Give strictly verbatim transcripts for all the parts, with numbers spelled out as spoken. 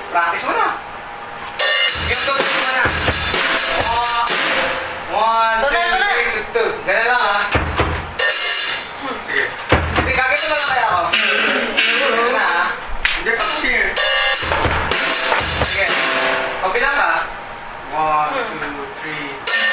Practice mo na. Yung to, mo na. One, two, three, two, two. Ganun lang ha. Sige. Hindi, gagawin mo lang kaya ako. Ganun na ha. Hindi, pag-sige. Sige. Pabilang ka. One, two, three.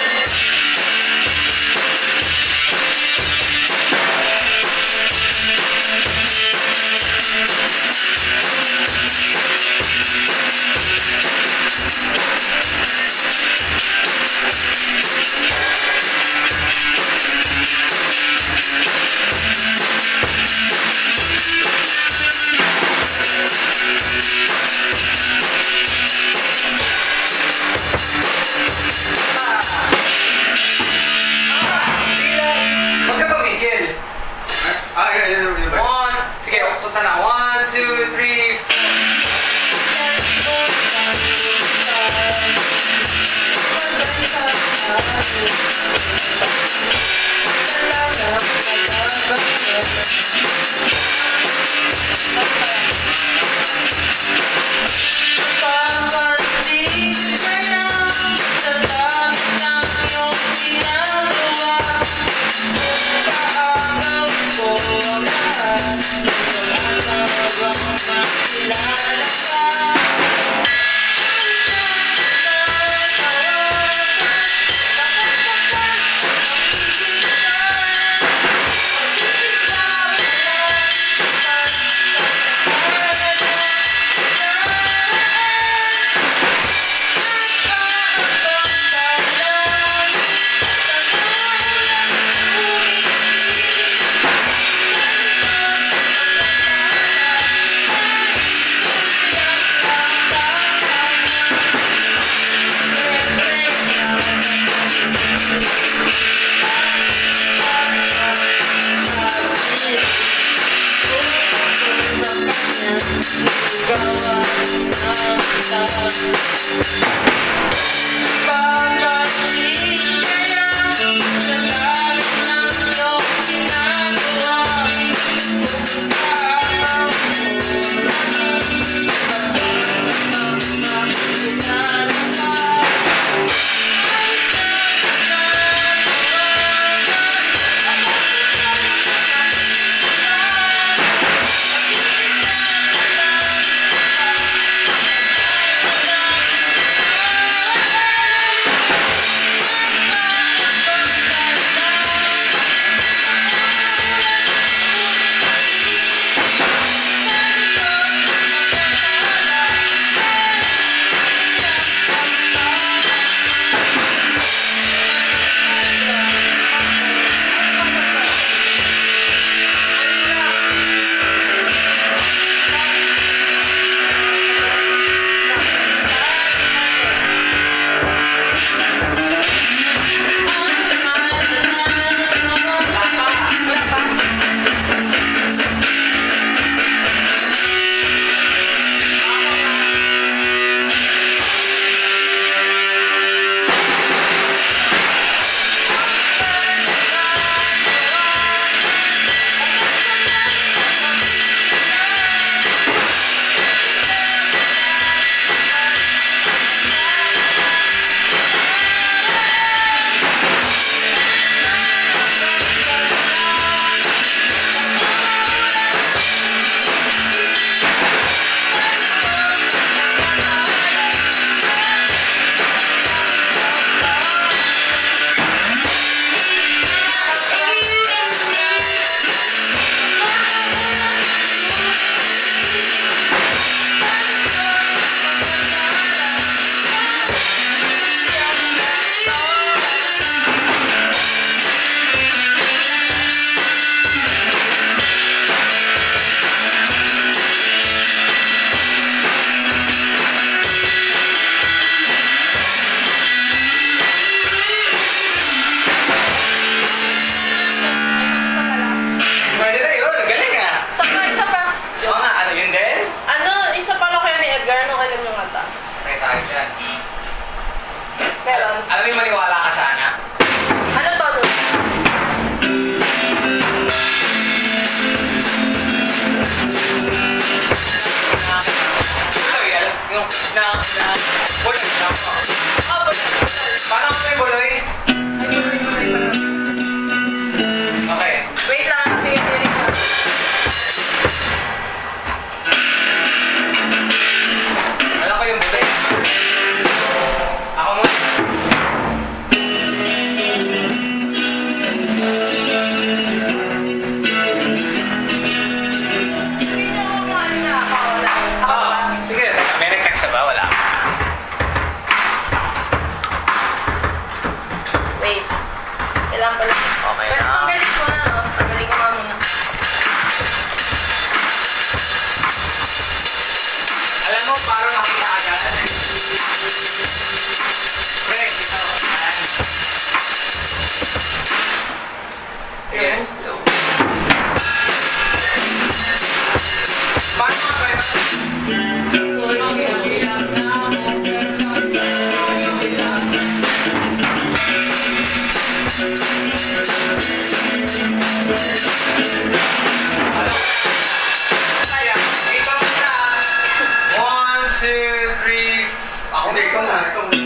One, two, three, four. Meron. Alam mo yung maniwala ka sana? Ano to? Ano yan? Yung mo. Oh, buloy. Paano kung may buloy? Ay, buloy, buloy pa lang. Okay. Wait lang, pinitirik ko. Alam ko yung buloy. Ako mo. Hindi na ako mahal na ako. Wala. Ako Oo, ba? sige. May nag-text na ba? Wala. Wait. Kailangan pala. Okay Pero na. tanggalin ko na, no? Tanggalin ko nga muna. Alam mo, parang nakita agad. Pre, ito. Ayan. Sige. Hello. Paano mga pre? Kaya, ikaw na. One, two, three. Ako hindi, ikaw na. Ikaw na.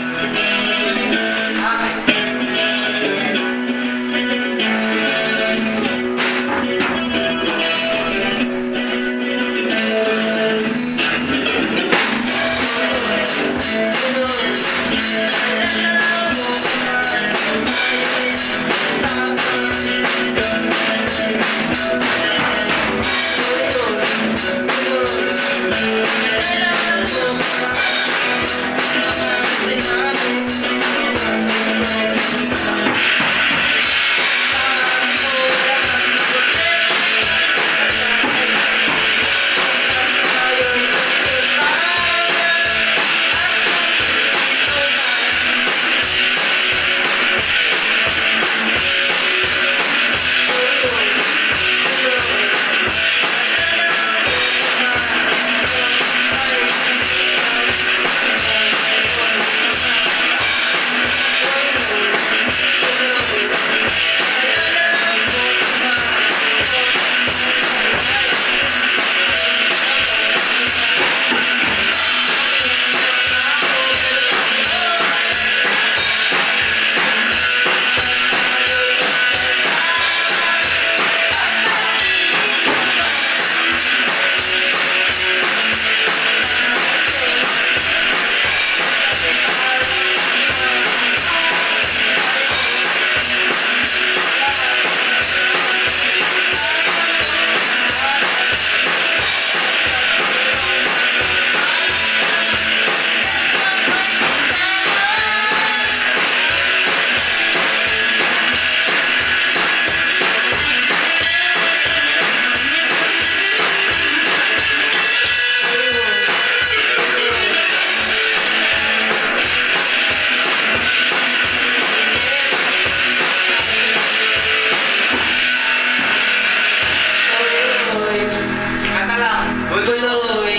Kanta lang. Buloy,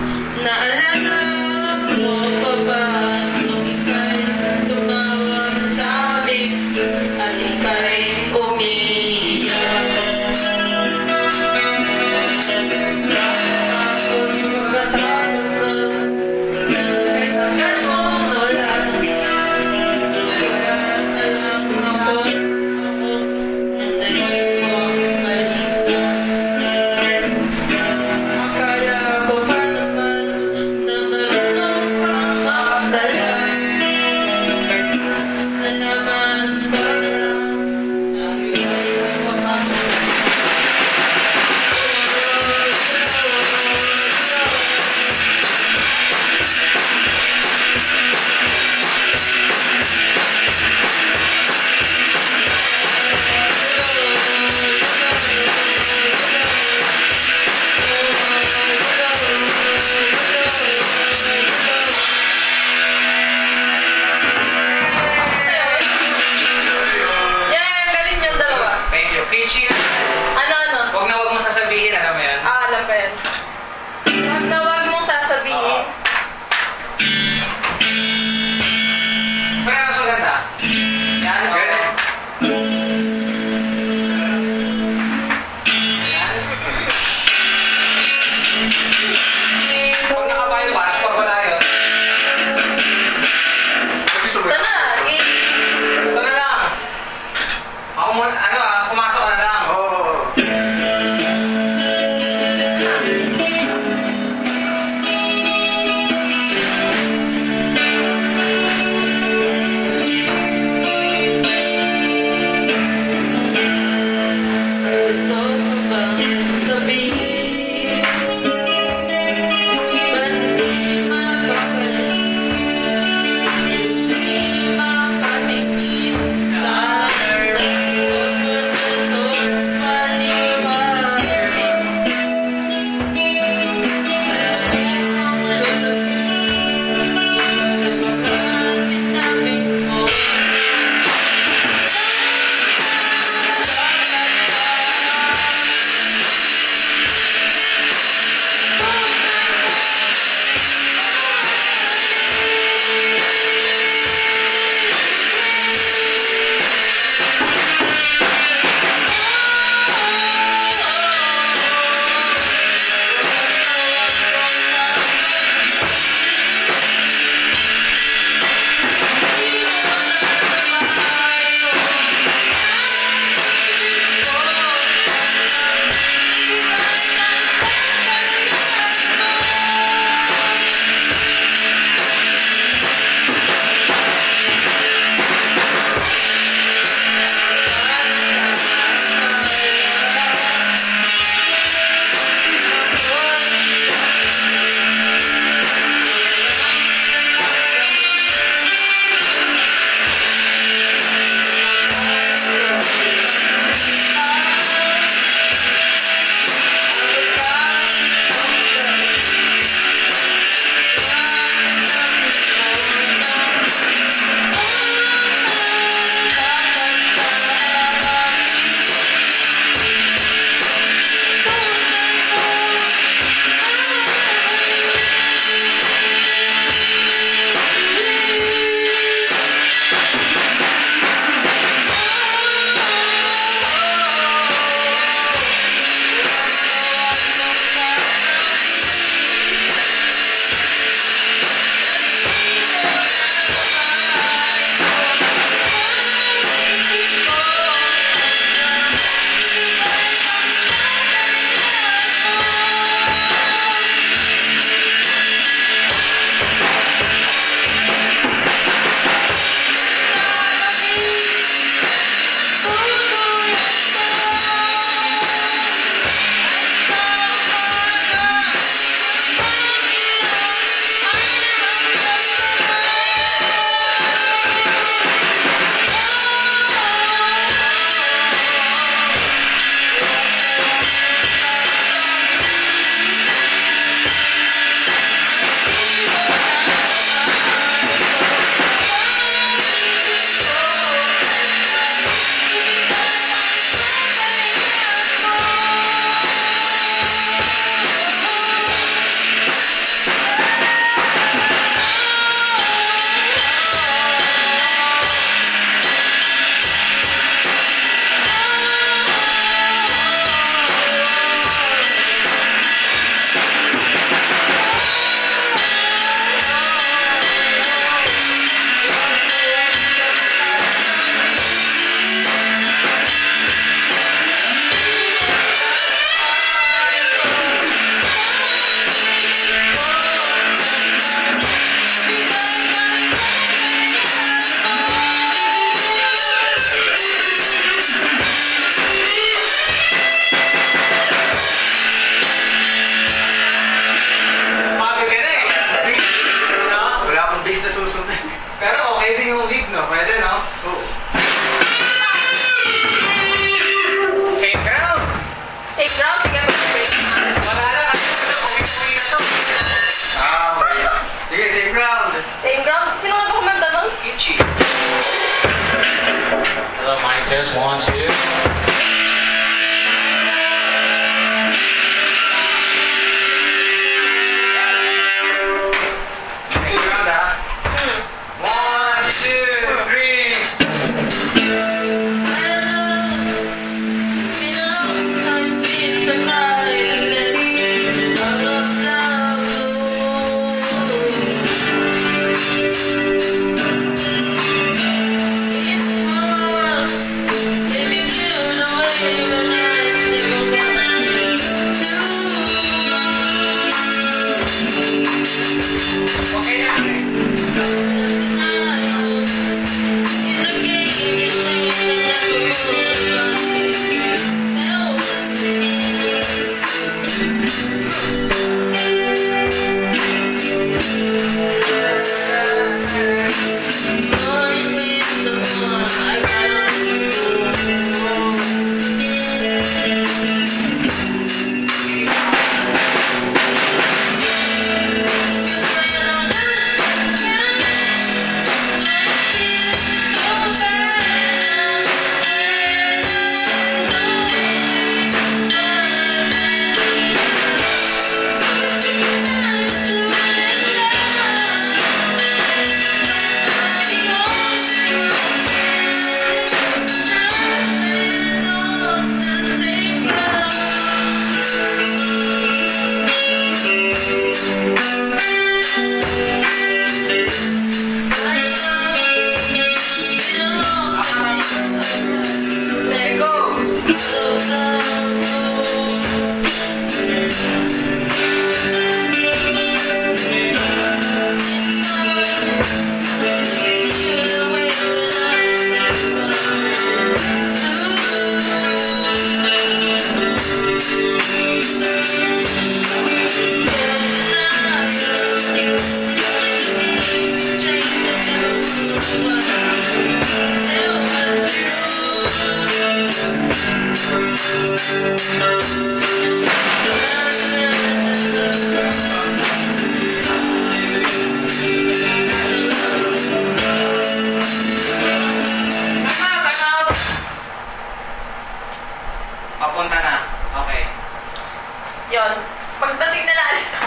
naalala mo pa ba nung ika'y tumawag sa akin at ika'y umiiyak? Tapos pagkatapos na kahit tagal mo wala, wala alam ako, ako ang naging mo balikan. Akala ko pa naman na marunong kang makatala. Nalaman ko na lang na ika'y nagmamahal. Yeah, galing yung dalawa. Thank you. Kichi, Ano, ano? wag na wag mo sasabihin, alam mo yan. Ah, alam ko yan. Huwag na huwag mong sasabihin. Pero ano so ganda? Yan, ganun. Yan. Pag nakabypass, pag wala yun. Papunta na. Okay. Yun. Pagdating na naalis ako.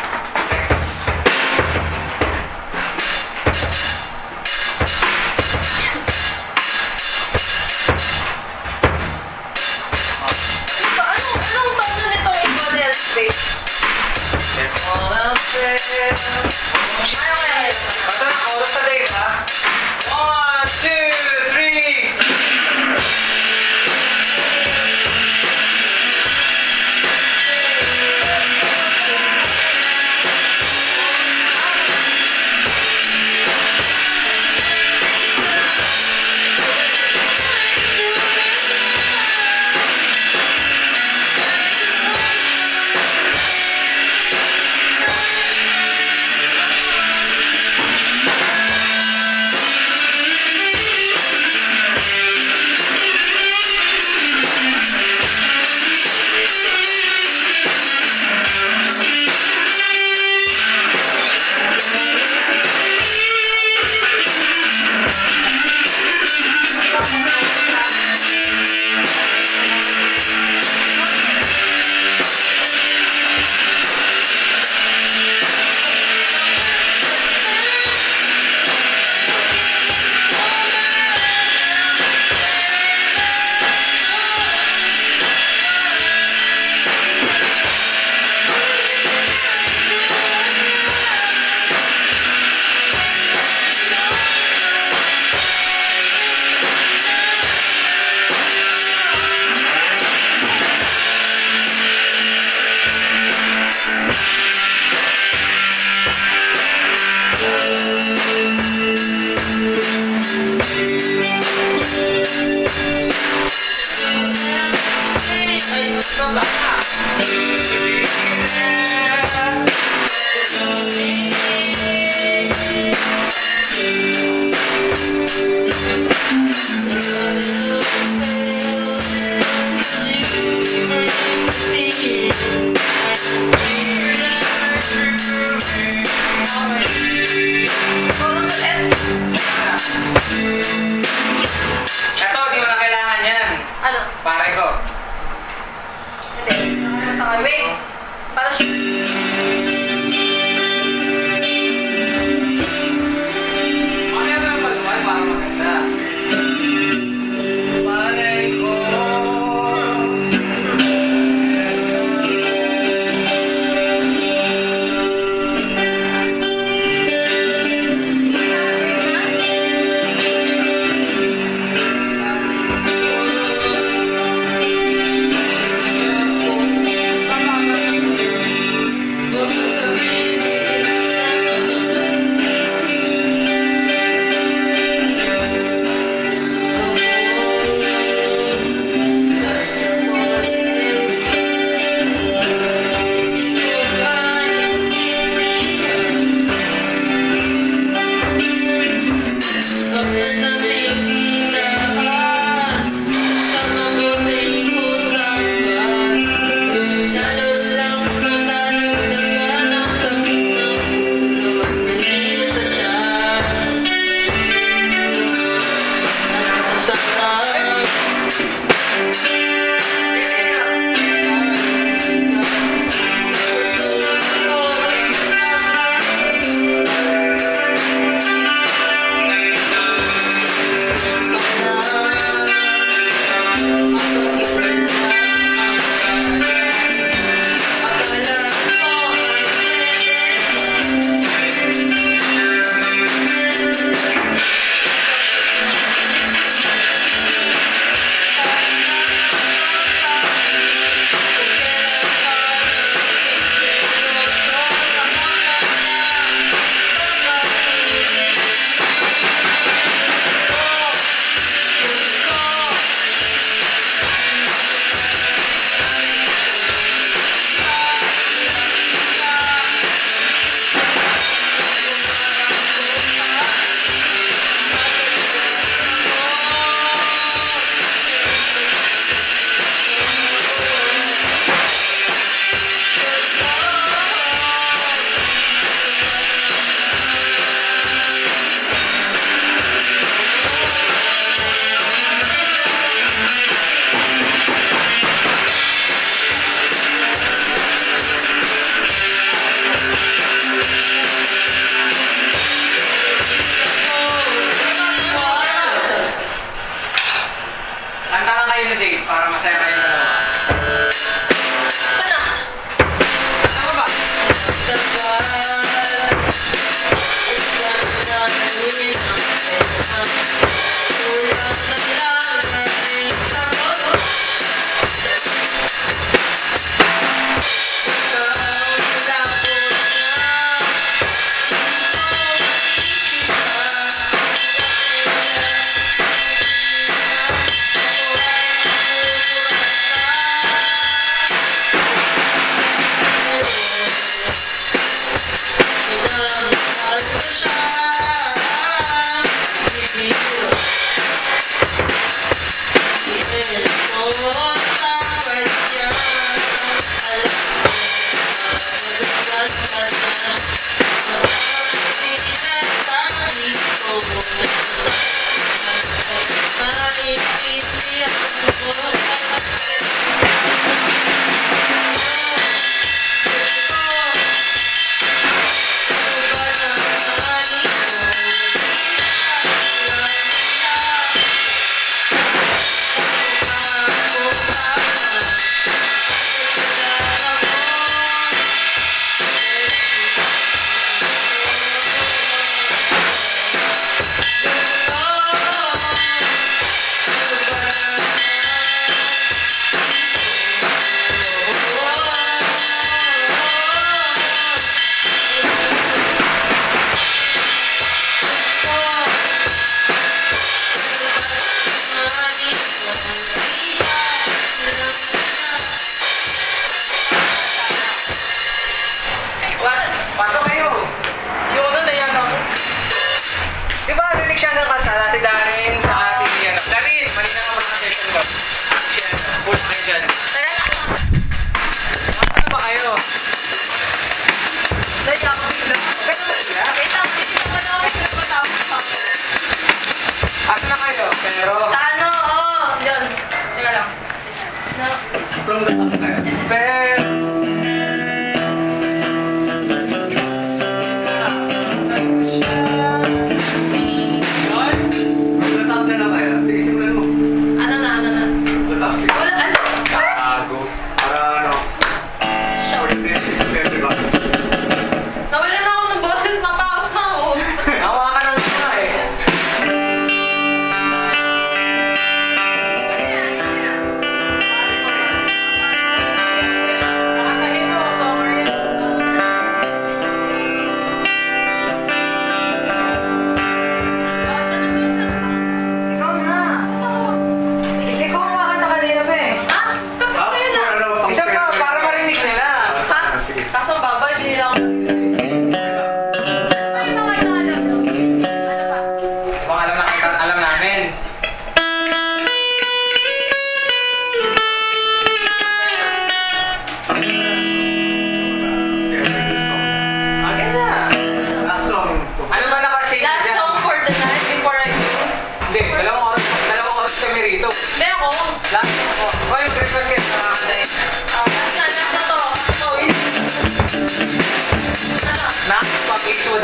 Ito, anong, anong tono nitong model space? Ayaw kaya kayo. Basta na, oras na din, ha? One, two, three!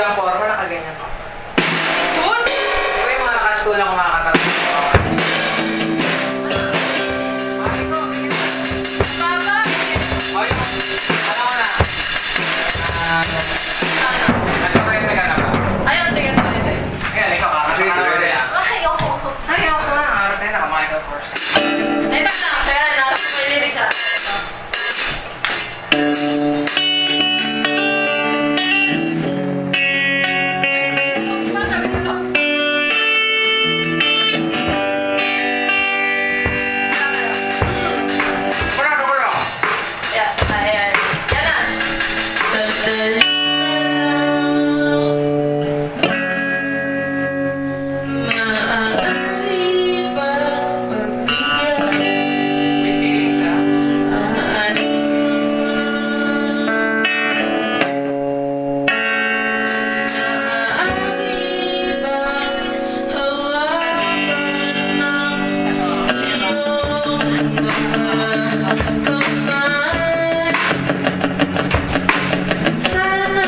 ang forma, nakaganyan ako. Good? Di ba yung mga naka-school na kumakatapos? Bakit ko? Baba? O yung, ano ko na? Ah, Ano? nagkakaroon na ka ba? Ayun, sige, tuloy. Ayan, ikaw ka. Kasi ito rin yan. Ayoko. Ayoko na, arte na, Michael Kors. Ay, ba't na? Kaya na, may lyrics sa Parado ko lang. Yeah, ayan. Yan na. Sandali na lang. Maaari bang pagbigyan May feelings ah. ang ating maaari bang hawakan ng iyong mga kamay? Sana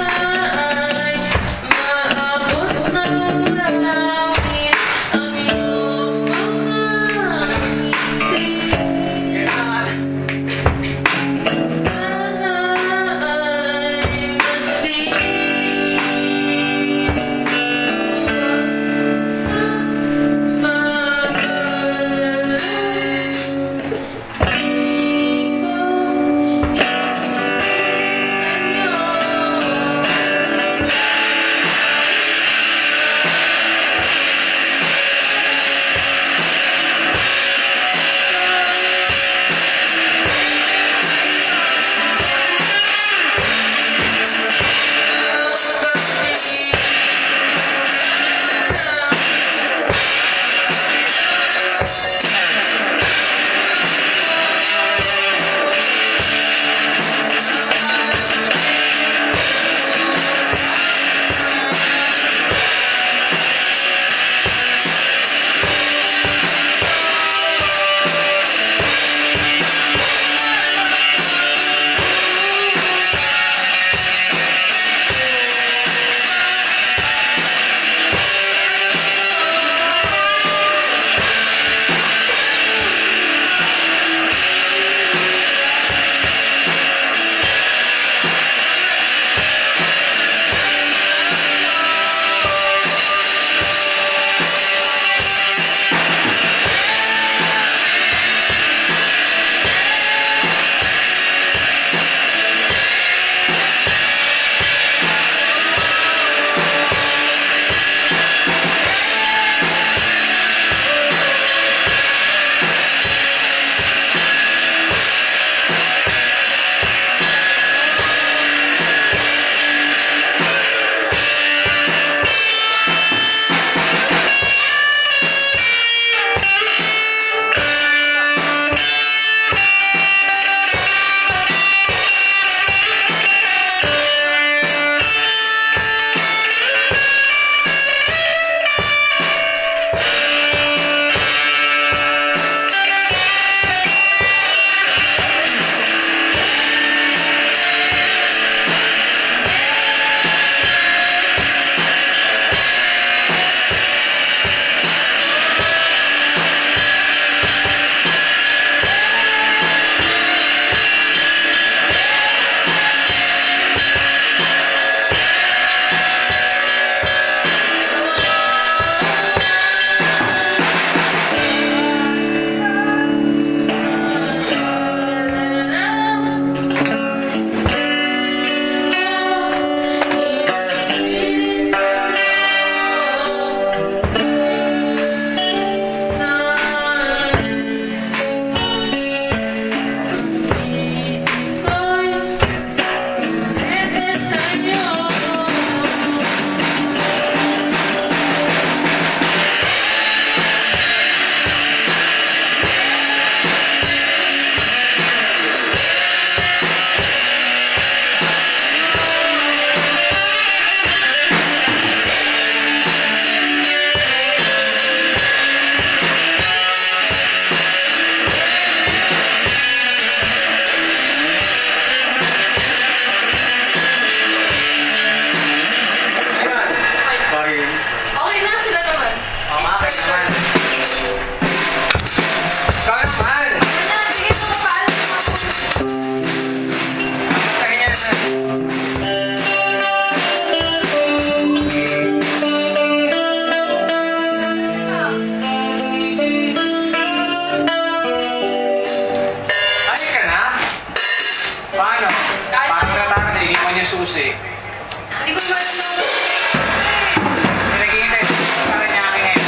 susi. Hindi ko ba alam na Pinag-iintay sa rin niya aking ngayon.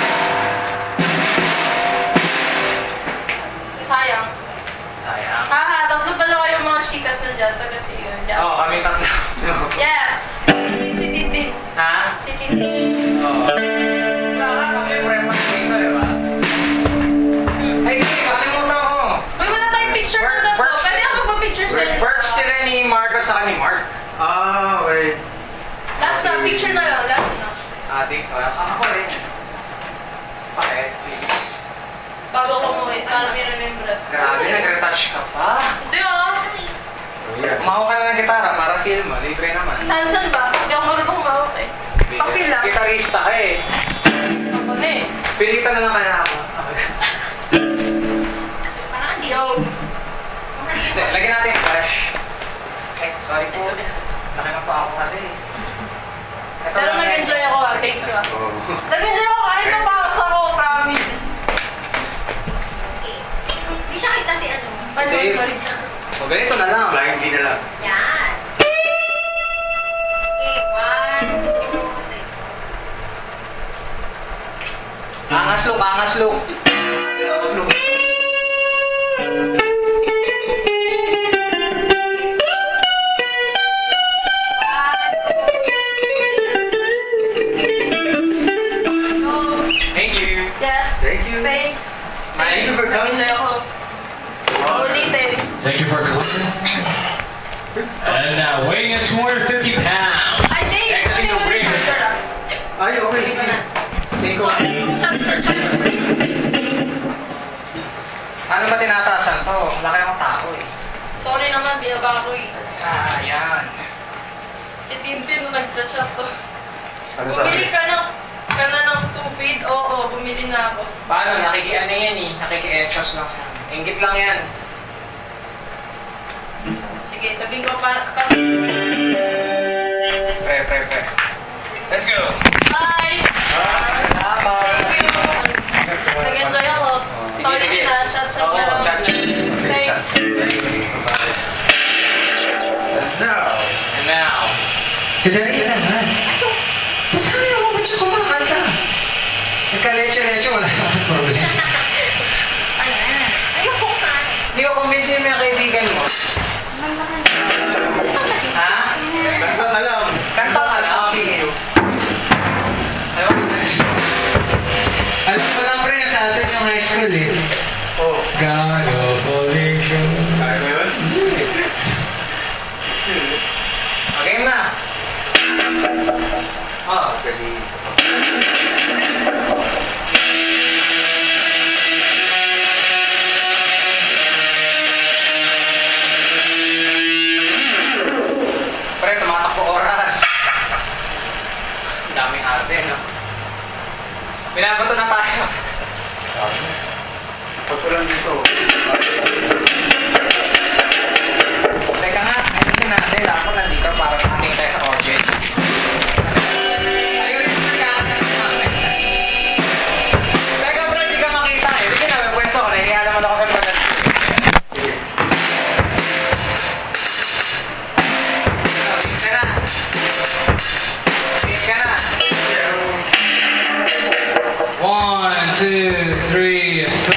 sayang. Sayang. Haha, tatlo pala kayong mga chikas na dyan. Taga si yun. Dyan. Oo, kami tatlo. Yeah. Si Tintin. Ha? Si Tintin. Oo. Wala ka, kami preman dito, di ba? Ay, hindi, nakalimutan ko. Uy, wala tayong picture na daw. Works- Pwede ako magpa-picture sa inyo. First sila ni Mark at saka ni Mark. Ah, okay. Last na, picture na lang. Last na. Ate, uh, ako rin. Bakit, please? Bago ko mo eh. Para may remembrance. Grabe, nag-retouch ka pa. Hindi oh. Umahok ka na ng gitara para film, ah. Libre naman. Saan-saan ba? Hindi ako marunong humawak eh. Papil lang. Gitarista ka eh. Ako na eh. Pilitan na lang kaya ako. Yo. Hindi, lagyan natin yung flash. Eh, sorry po. Nakima pa ako kasi. Ito Pero lang eh. nag-enjoy ako ah. Thank you ah. Nag-enjoy ako kahit napakas ako. Promise. Hindi siya kita si ano. Ay, sorry, Dave. sorry. O, ganito na lang. Laging hindi na lang. Yan. Okay, one, two, three. Angas look, angas look. Angas look. Yo. Thank you. Yes. Thank you. Thanks. Thank you for coming. Nag-enjoy ako. Ulitin. Thank you for coming. And now weighing at two hundred fifty pounds. I think. Exiting the ring. Ay, okay. Hindi ko na. Take So, off. shot, shot, shot. Ano ba tinataasan to? Laki akong tao eh. Sorry naman, binaba ko eh. Ah, yan. Si Tintin nung nag-chat to. Ano Bumili ka ng, ka na ng stupid? Oo, bumili na ako. Paano? Nakiki-ano yan eh. Nakiki-etchos lang yan. Ingit lang yan. Sige, sabihin ko para kasi... Pre, pre, pre. Let's go! Bye! Ah, salamat! Thank you! Nag-enjoy ako. Sorry din na, chat-chat Oo, na lang. chat, chat. Thanks. And now. And now. Sadali lang, ha? Ba't sabi ako, ba't siya kumakanta? Nagka-leche-leche, wala naman problema. Ayan. Ayoko ka. Hindi ko convince yung mga kaibigan mo. Ha? Kanta ka lang. Kanta ka lang. Alam mo, alam mo lang rin sa atin yung high school eh. Oh. God of Collision. Kaya mo yun? Okay na. Oh, pwede. Pre, tumatakbo oras. Ang daming arte, no? Binabato na tayo. Pagpulang dito. Teka nga, ayusin natin. Dapat nandito para making tayo sa audience. Ayusin na lang. Teka bro, hindi ka makita eh. Hindi na, may pwesto ko. Nahihiya naman ako sa mga nandito. Sige. Sige na. Sige na. One, two, three, four.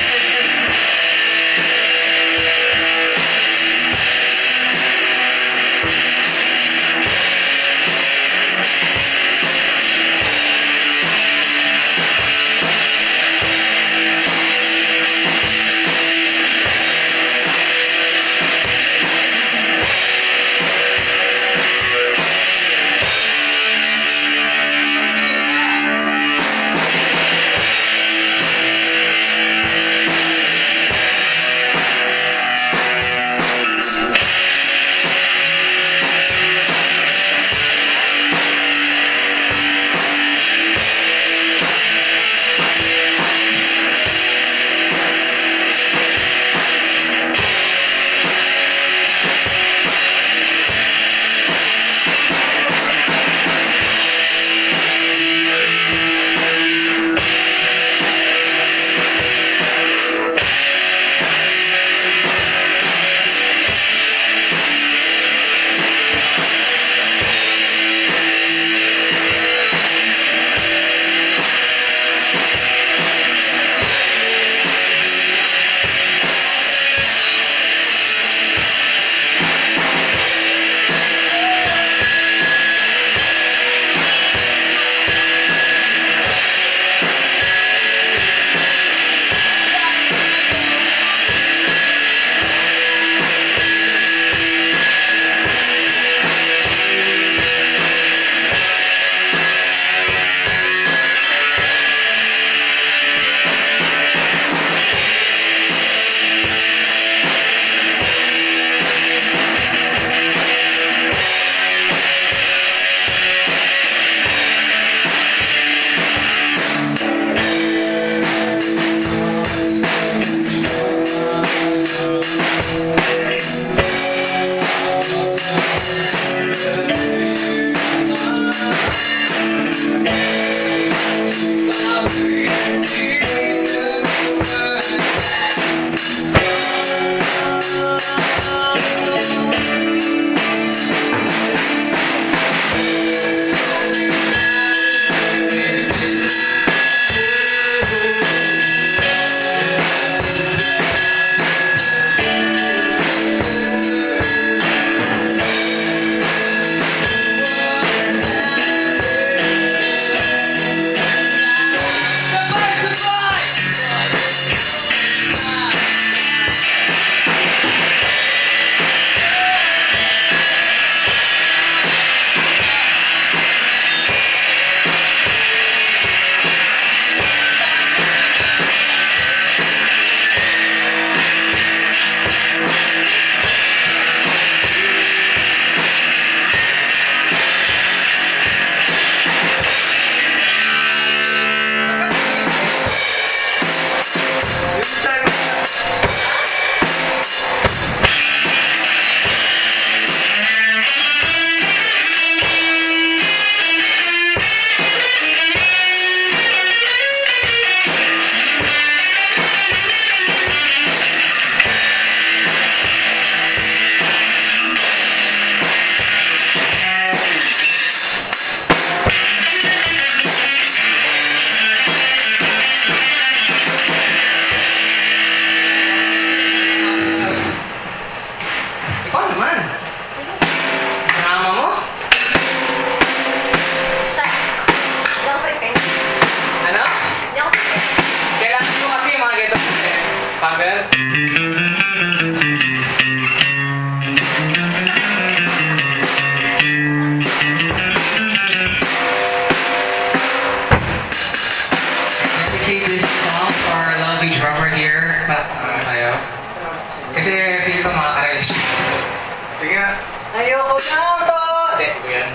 yan.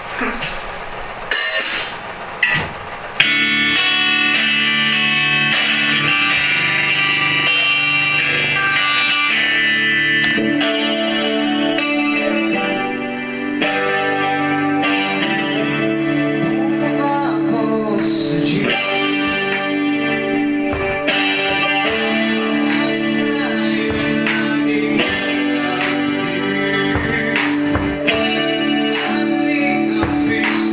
Ako sa jeep. Piece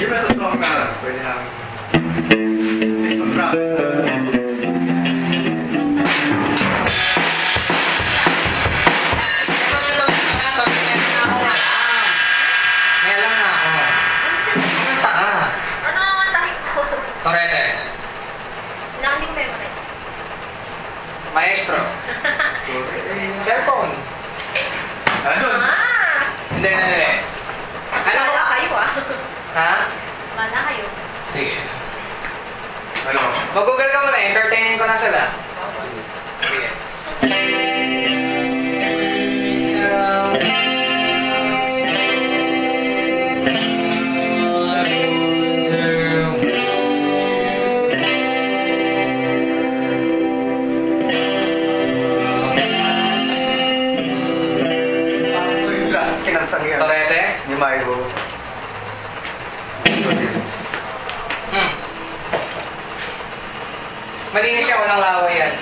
Yung nasa song na, pwede namin. Mag-rap. May alam na ako. Kanta ka. Ano ang kantahin ko? Torete. Na hindi ko memorize. Maestro. Cellphone. Nandun. Ah! Hindi, hindi, hindi. Mas Ano? wala kayo ah. Ha? Wala kayo. Sige. Ano? Mag-google ka muna. Entertainin ko na sila. Sige. Ako yung last kinantang yan. Torete? Ni Myro. Hmm. Malinis siya, walang laway yan.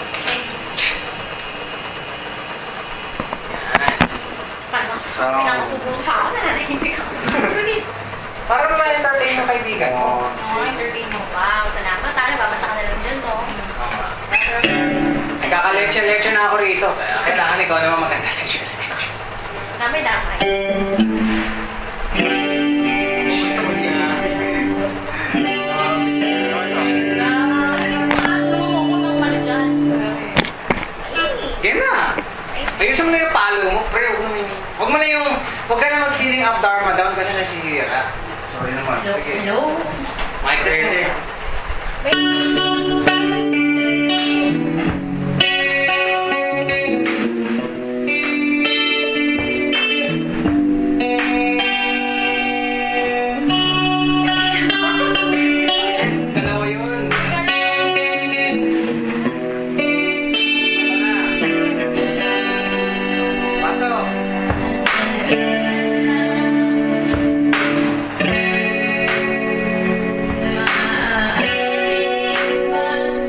Yan. Paano? Ah. Pinakasubong pa ako, nananahimik ako. Ngunit, Para ma-entertain yung kaibigan mo. oh, entertain mo. Wow, salamat. Tayo, babasa ka na lang dyan, no? Tama. Nagkaka-lecture-lecture na ako rito. Kaya kailangan ikaw naman maganda-lecture. Dami-damay. Gusto mo si Game na! Ayusin mo na yung palo mo, pre. Huwag mo yung... Huwag mo na yung... Huwag ka na mag-feeling up dharma down kasi nasihira. Sorry naman. Hello? Okay. Hello? Mic test mo. Ready? Wait. Dalawa yun. Ito na. Pasok. Ah,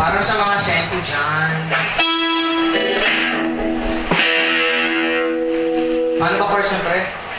Para sa mga senti dyan. Paano ba course siyempre?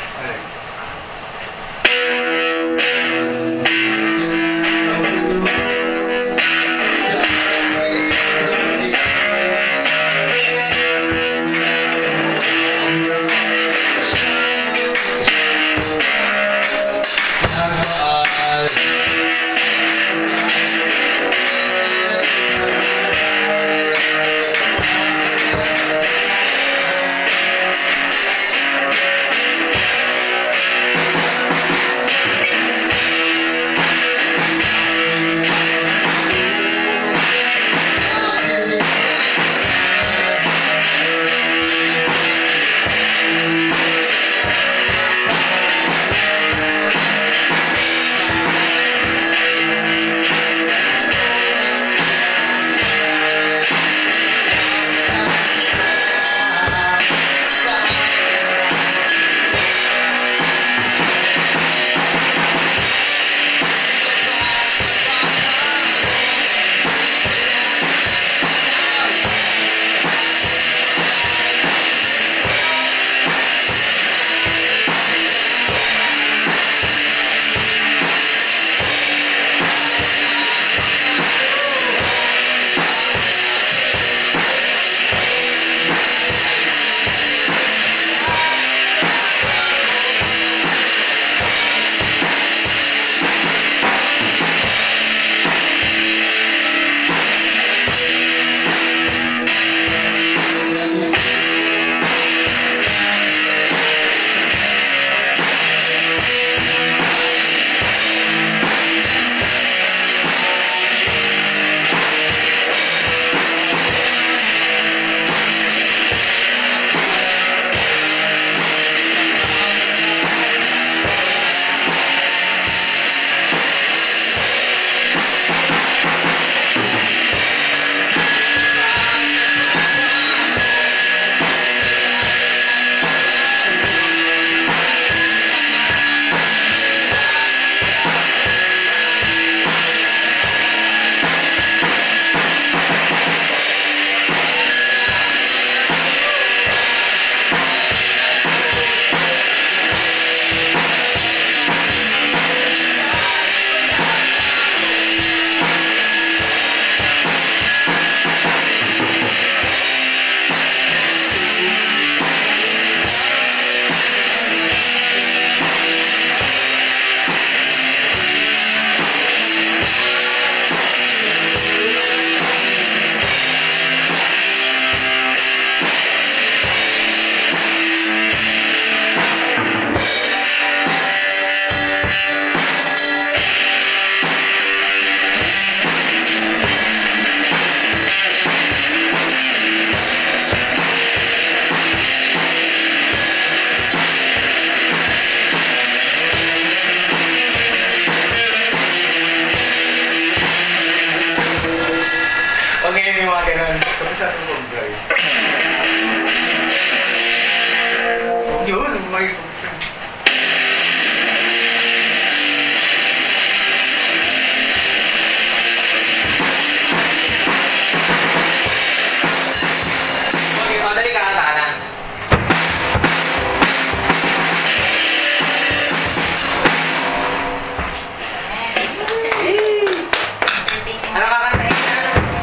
Yun, may... Okay, o, dali ka, kanta ka na. Ano kakantahin na?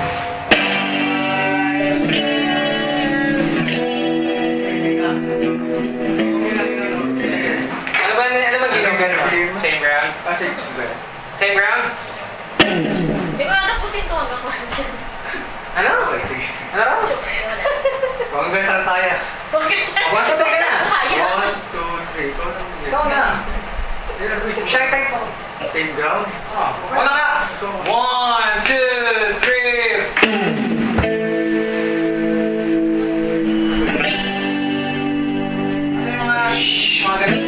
Ano ba, ano ba ginagawa? Same ground? Kasi, Same ground? Di ba natapusin to hanggang kwansin? Ano? okay, sige. Ano raw? Kung hanggang saan tayo? Bakit sa... One, two, three na. Kaya. One, two, three. Ikaw na. Ikaw na. Shy type mo. Same ground? Oh. Una ka. One, two, three. Kasi yung mga... mga ganun.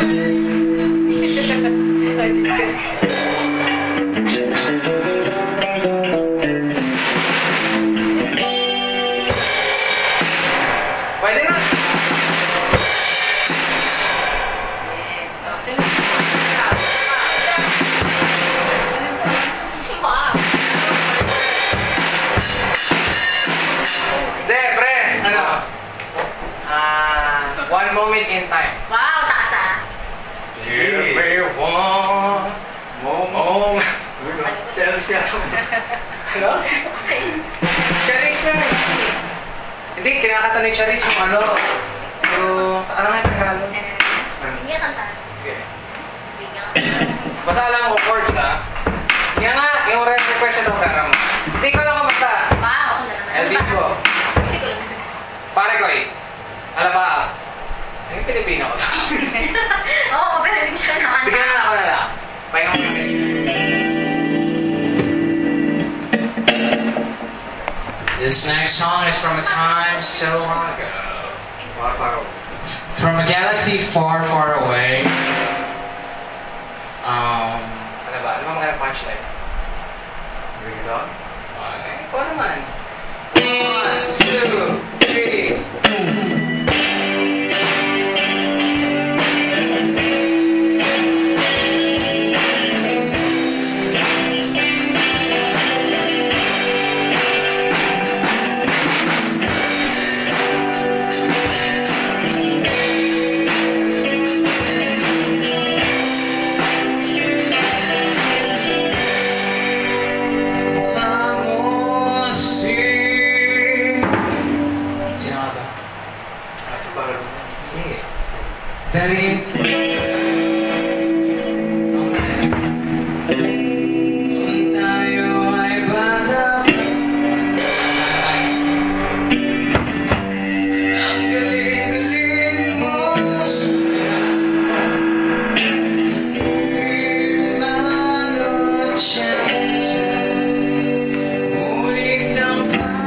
Pwede na. Wow. Hindi, pre. Ano? Ah, one moment in time. Wow, taas ah. Everyone. Mom. Oh. Service niya ito. Ano? Kasi, Charis yan eh. Hindi, kinakanta ni Charis yung ano. Yung, ano nga yung Tagalog? hindi ka kanta. Okay. Hindi ka kanta. Basta alam ko chords ha. Yan nga, yung red request ito pera mo. Hindi ko lang kumanta. Wow, ako na naman. Elvis ko. Hindi ko lang. Pare ko eh. Alam ba? Yung Pilipino ko. Oo, pero hindi siya nakanta. Sige na ako na lang. Pahinga mo na medyo. This next song is from a time so long ago. Far, far away. From a galaxy far, far away. Um, ano ba? Ano ba mga punchline? Bring it on. Okay. Ikaw naman. One, two, three. Dari kung tayo ay bata pa, ang galing-galing mo sulat, ngunit manot siya, ngunit ang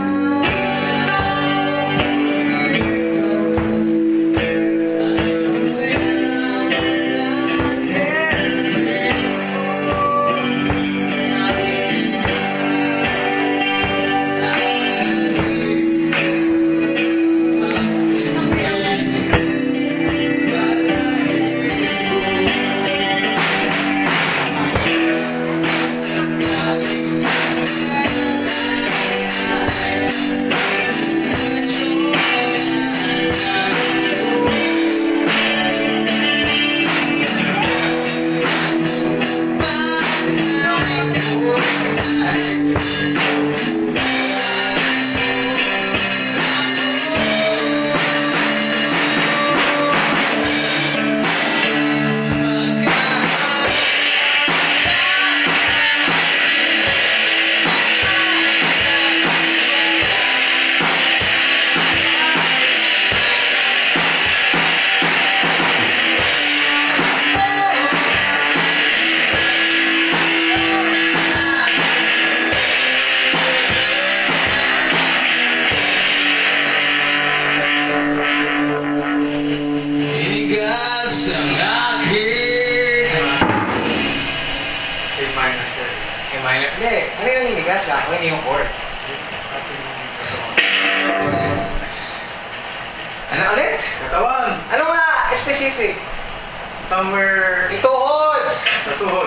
minor. Hindi, ano yung naninigas ka? Ano yung chord? Ano ulit? Katawan. Ano nga specific? Somewhere Ituhod! sa tuhod.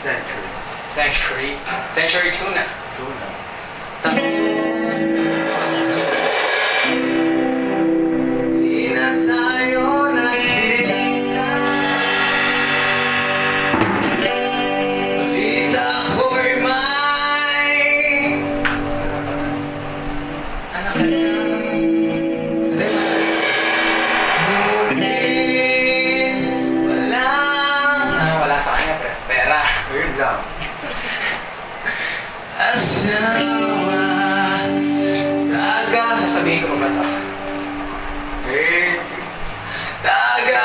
Century. Century. Century Tuna. Tuna. Di na tayo nakita. Balita ko'y may anak ka na. Hindi, masakit. Ngunit walang ano, wala sa kanya, pre- pera. Ayun lang. Asawa Taga Sasabihin ko ba ito? Eh, Taga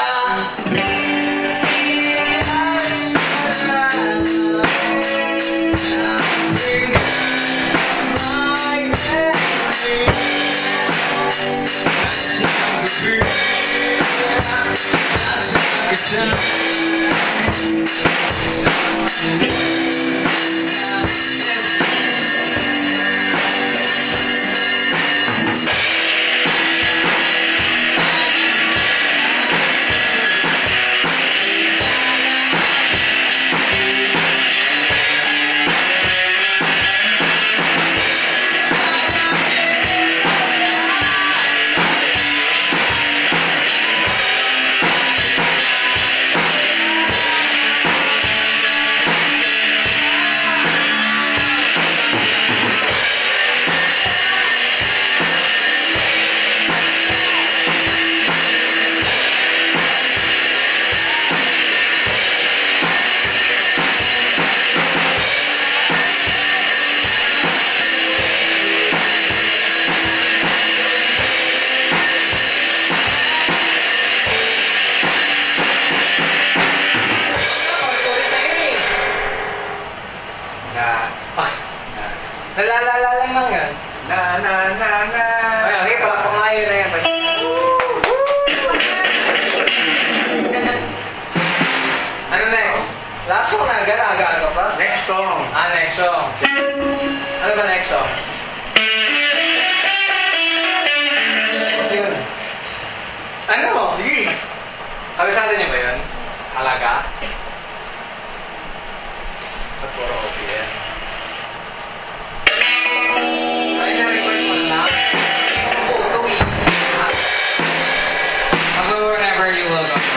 Nalalala lang lang yan. na na na na. Ay, okay, palakpak nga yun na yan. Ano next? Last song na agad, aga-aga pa? Next song. Ah, next song. Ano ba next song? Ano yun? Ano? Sige. Kabisado niyo ba yun? Halaga? Ba't puro okay yan? Ay, na-request mo na lang? Oo, gawin. Mag-wherever you will go.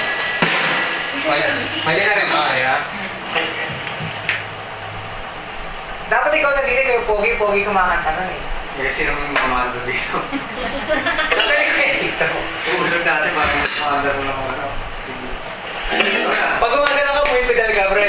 Pwede na rin ba? Yeah. Dapat ikaw na din yung pogi-pogi kumakanta nun eh. Eh, sinong mamando dito? Natali ko kayo dito. Uusap natin parang mamando mo lang ano. Sige. Pag gumagano ka, pumipidal ka, pre.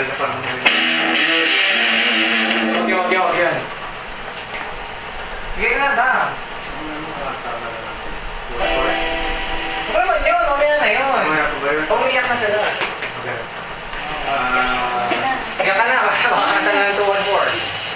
Tagal na parang ngayon. Huwag yun, huwag yun, huwag yun. Sige nga na. Huwag naman yun, mamaya na yun. Mamaya pa ba yun? Umiyak na sila. Okay. Ah... Iyak ka na, baka kanta na ng two one four.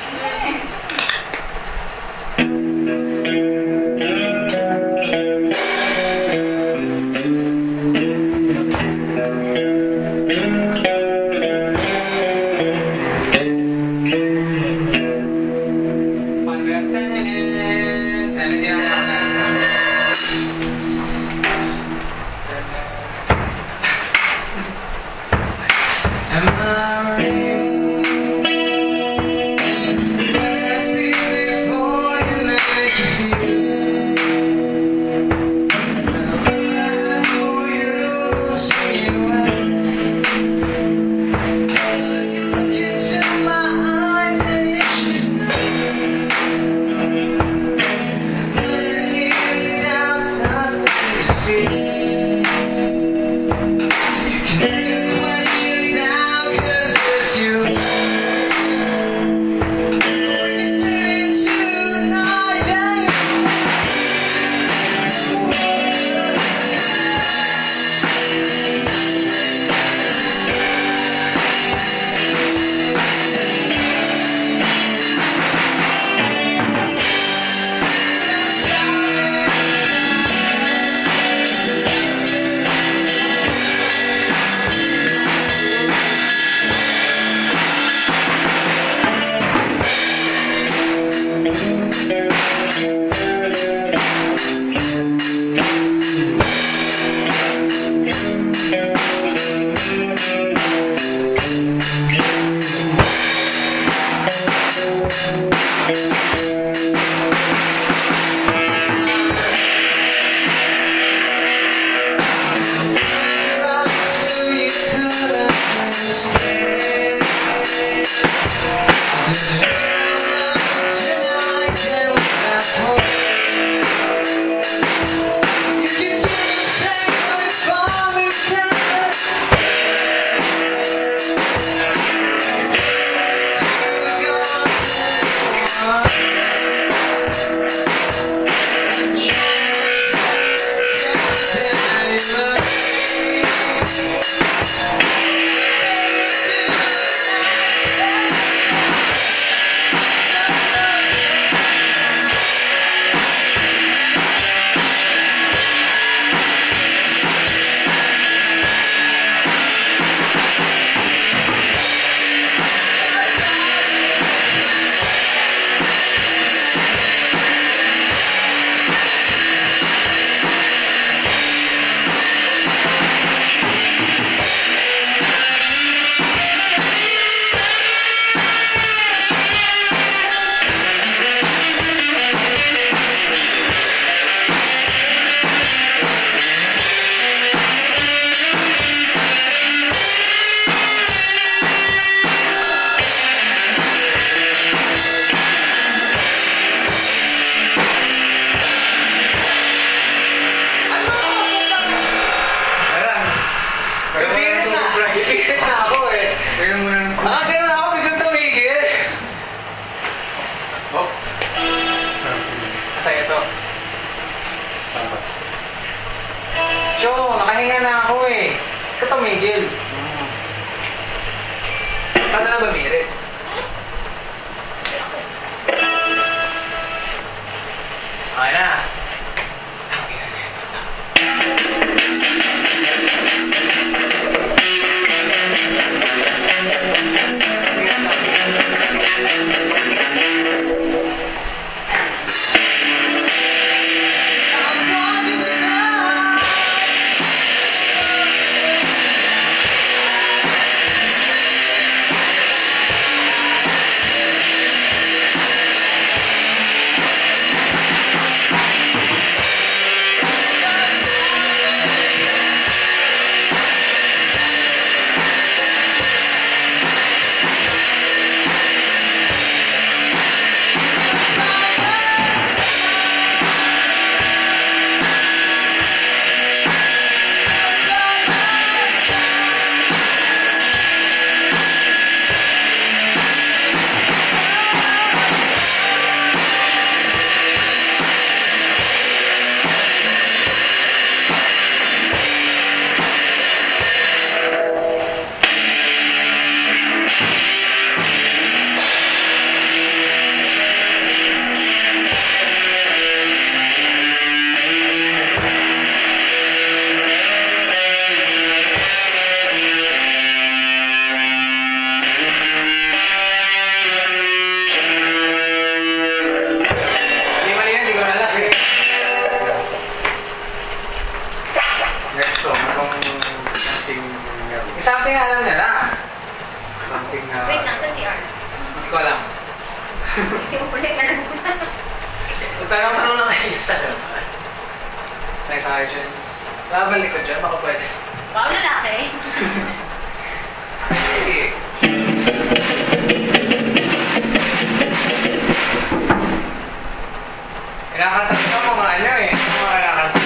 tumigil. Paano na ba, Mirit? Okay na. na... Wait lang, saan si R? Hindi ko alam. Kasi mo pala yung alam mo na. Tanong-tanong lang kayo sa labas. May tayo dyan. Babalik ko dyan, baka pwede. Baka lalaki. Sige. Kinakanta ko mga ano eh. Mga kinakanta.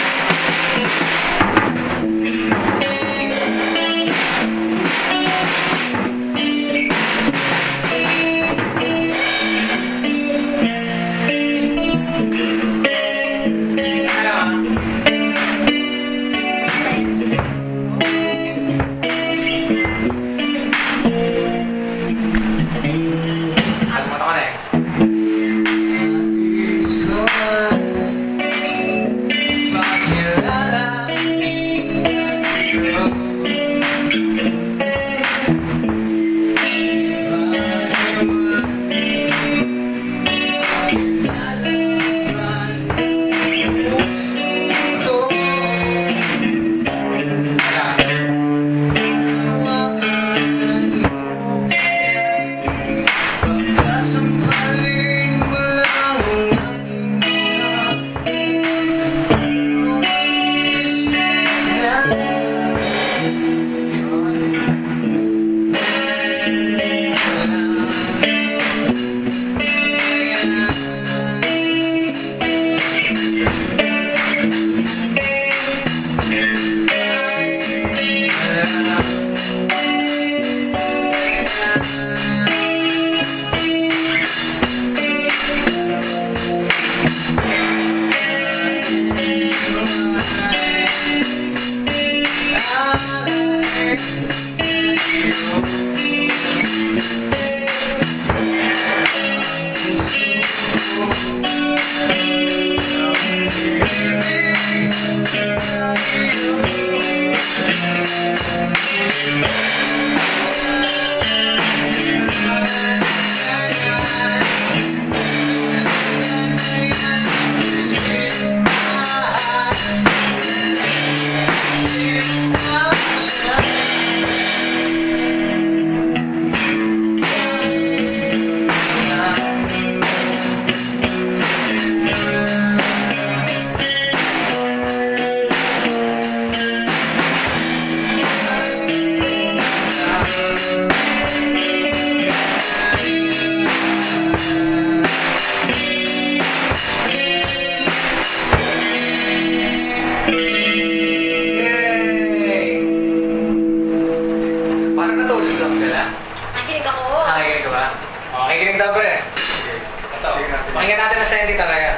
Pakinggan natin na Sandy talaga.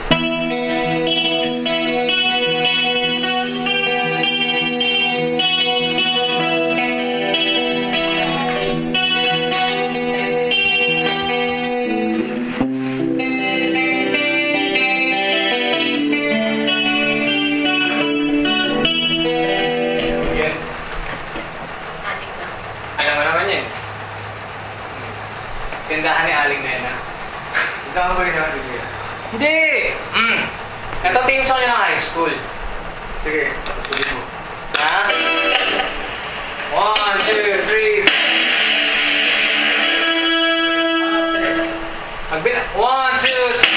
Alam mo naman yun. Tindahan ni Aling Nena. Tindahan ba yun natin yun? Hindi! Mm. Ito team song niya ng high school. Sige, sige mo. Ha? One, two, three. Magbila. One, two, three.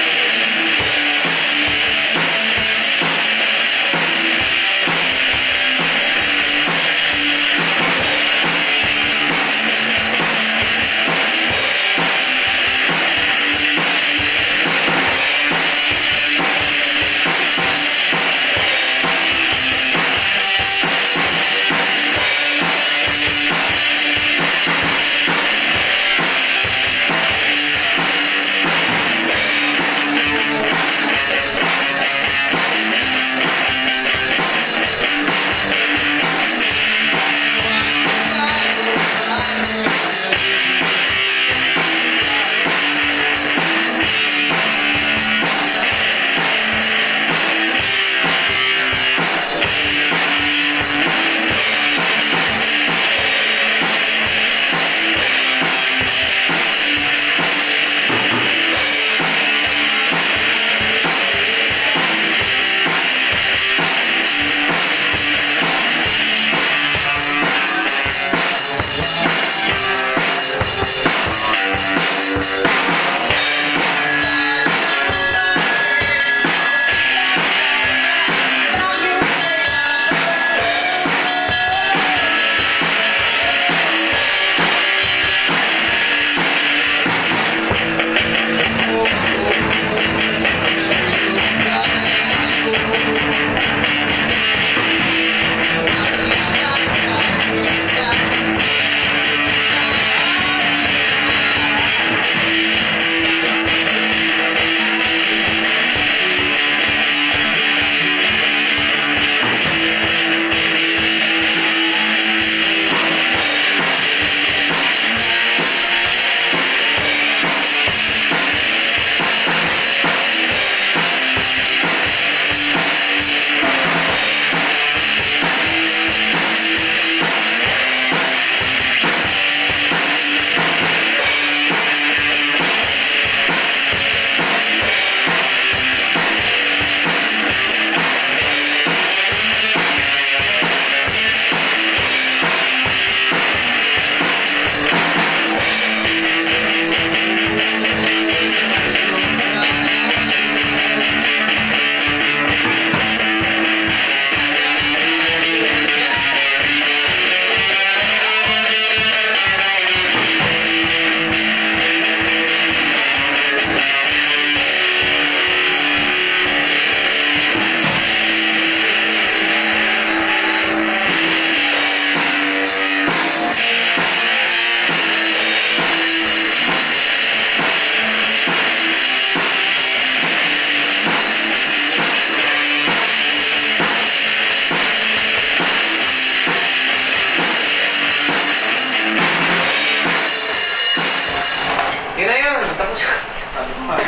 Sabi ko nga.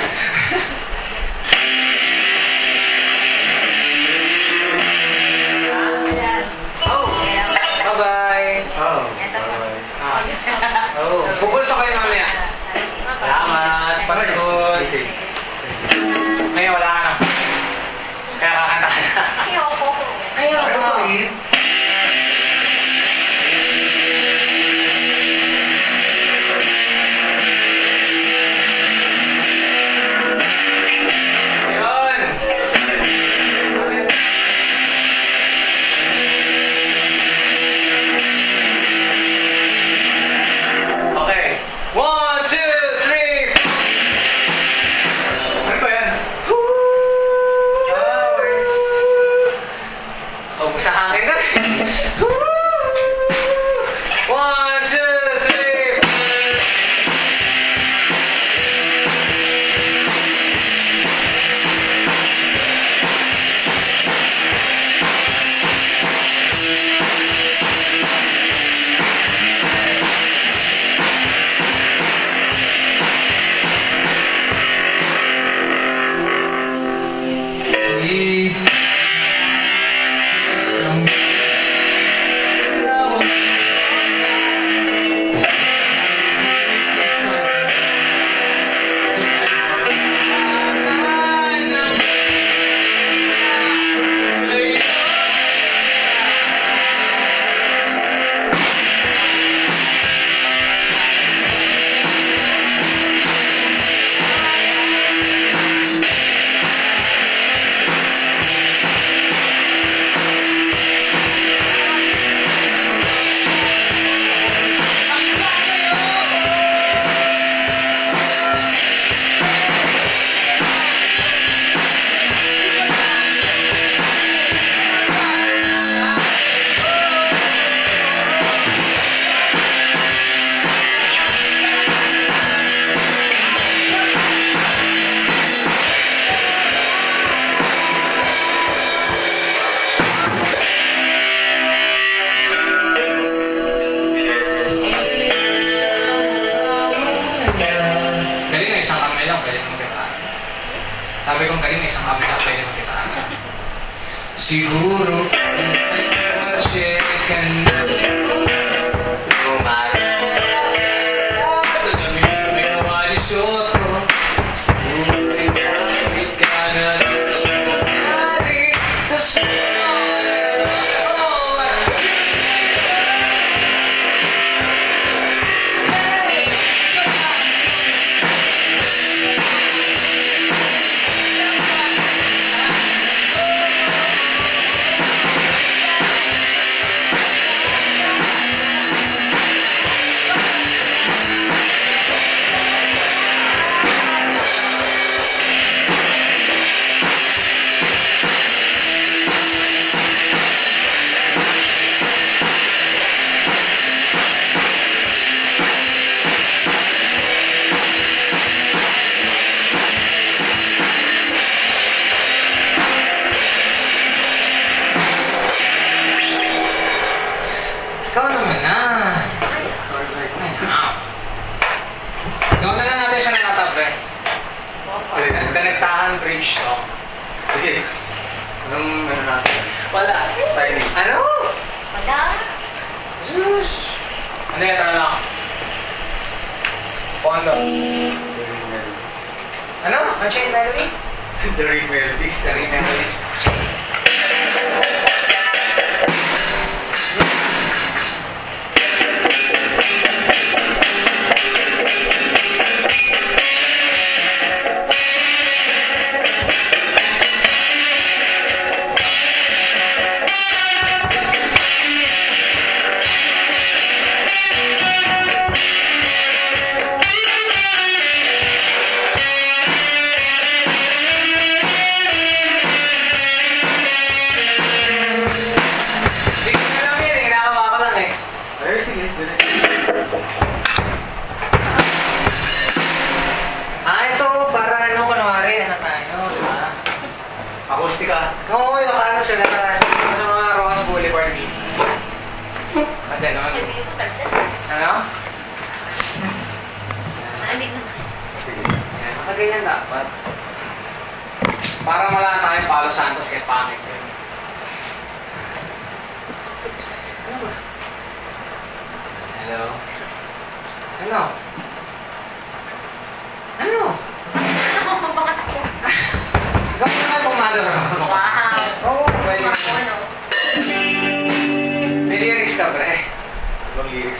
Oh, bye-bye. Oh, bye-bye. Ah. Oh, pupulso kayo mamaya. Salamat, pagod. Ngayon wala ka na. Kaya kakanta ka na. Ayoko. Ayoko. Sabi kong kanina, isang kami na pwede magkitaan. Siguro, shit ka na. May kawali soto. Siguro, may ka na. Sa soto. Ikaw naman na. Ikaw na lang natin siya nakatap eh. Kanektahan bridge song. Sige. Anong ano natin? Wala. Tiny. Ano? Wala. Zeus. Ano yan? Tara lang. Pondo. Ano? Unchained Melody? The Ring Melodies. The Ring Melodies. ganyan dapat. Para wala na tayong Palo Santos kay pangit yun. Ano ba? Hello? Ano? Ano? Bakit ako? Ikaw na nga pumalo na ako. Wow. Oo, pwede. Ako, ano? May lyrics ka, pre. Anong lyrics?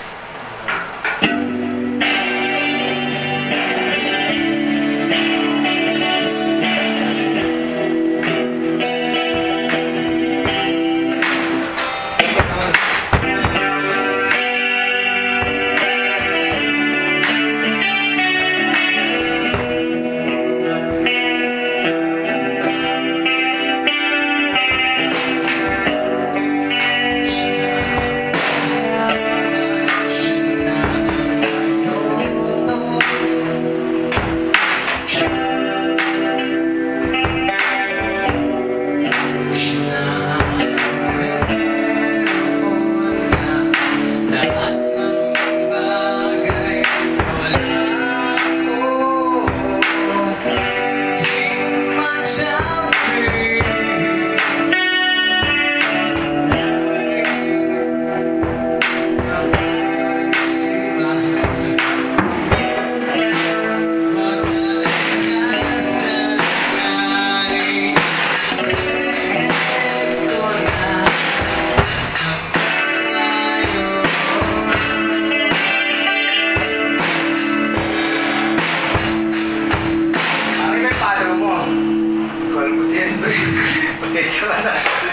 Pasensya ka na.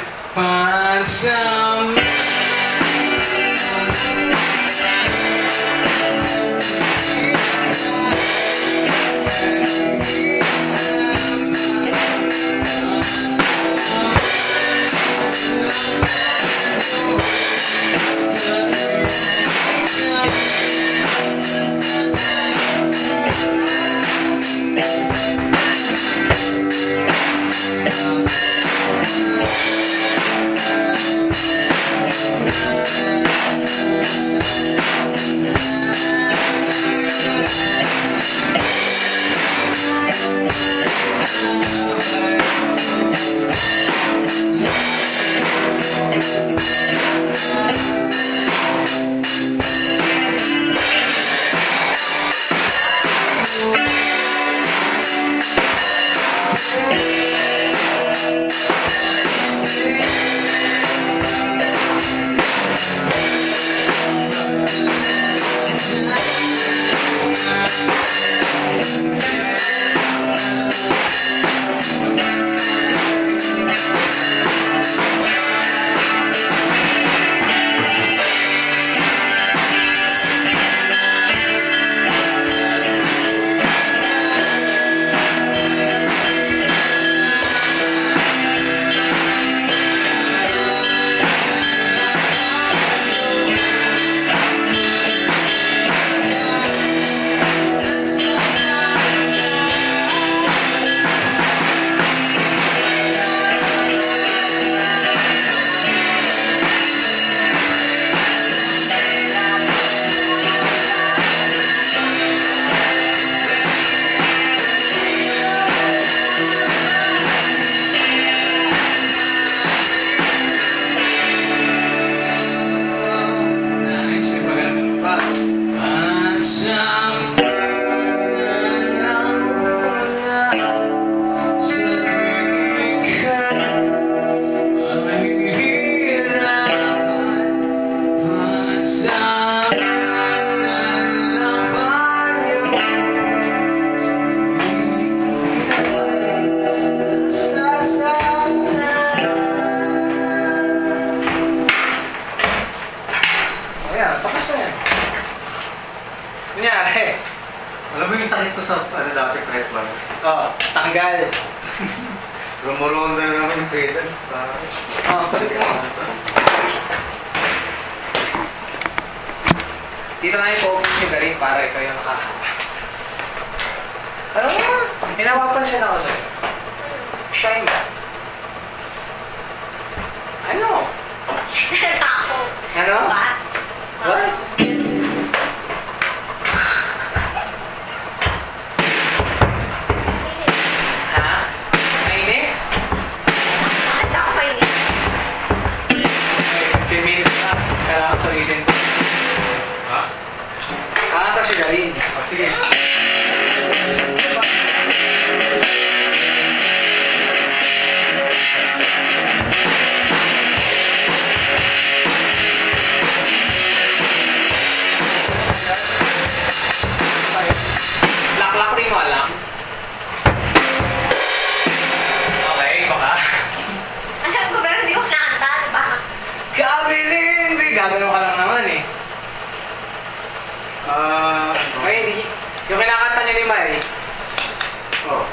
Pasam. Kunyari, Alam mo yung sakit ko sa ano dati, fret man. oh, tanggal. Rumuronda na naman yung pedals. Oh, balik mo. Dito na yung focus yung galing para ikaw yung nakakata. Alam mo, may napapansin ako sa'yo. Shine ka. Ano? Tako. Ano? What? What? Yung kinakanta niya ni Mary. Oh.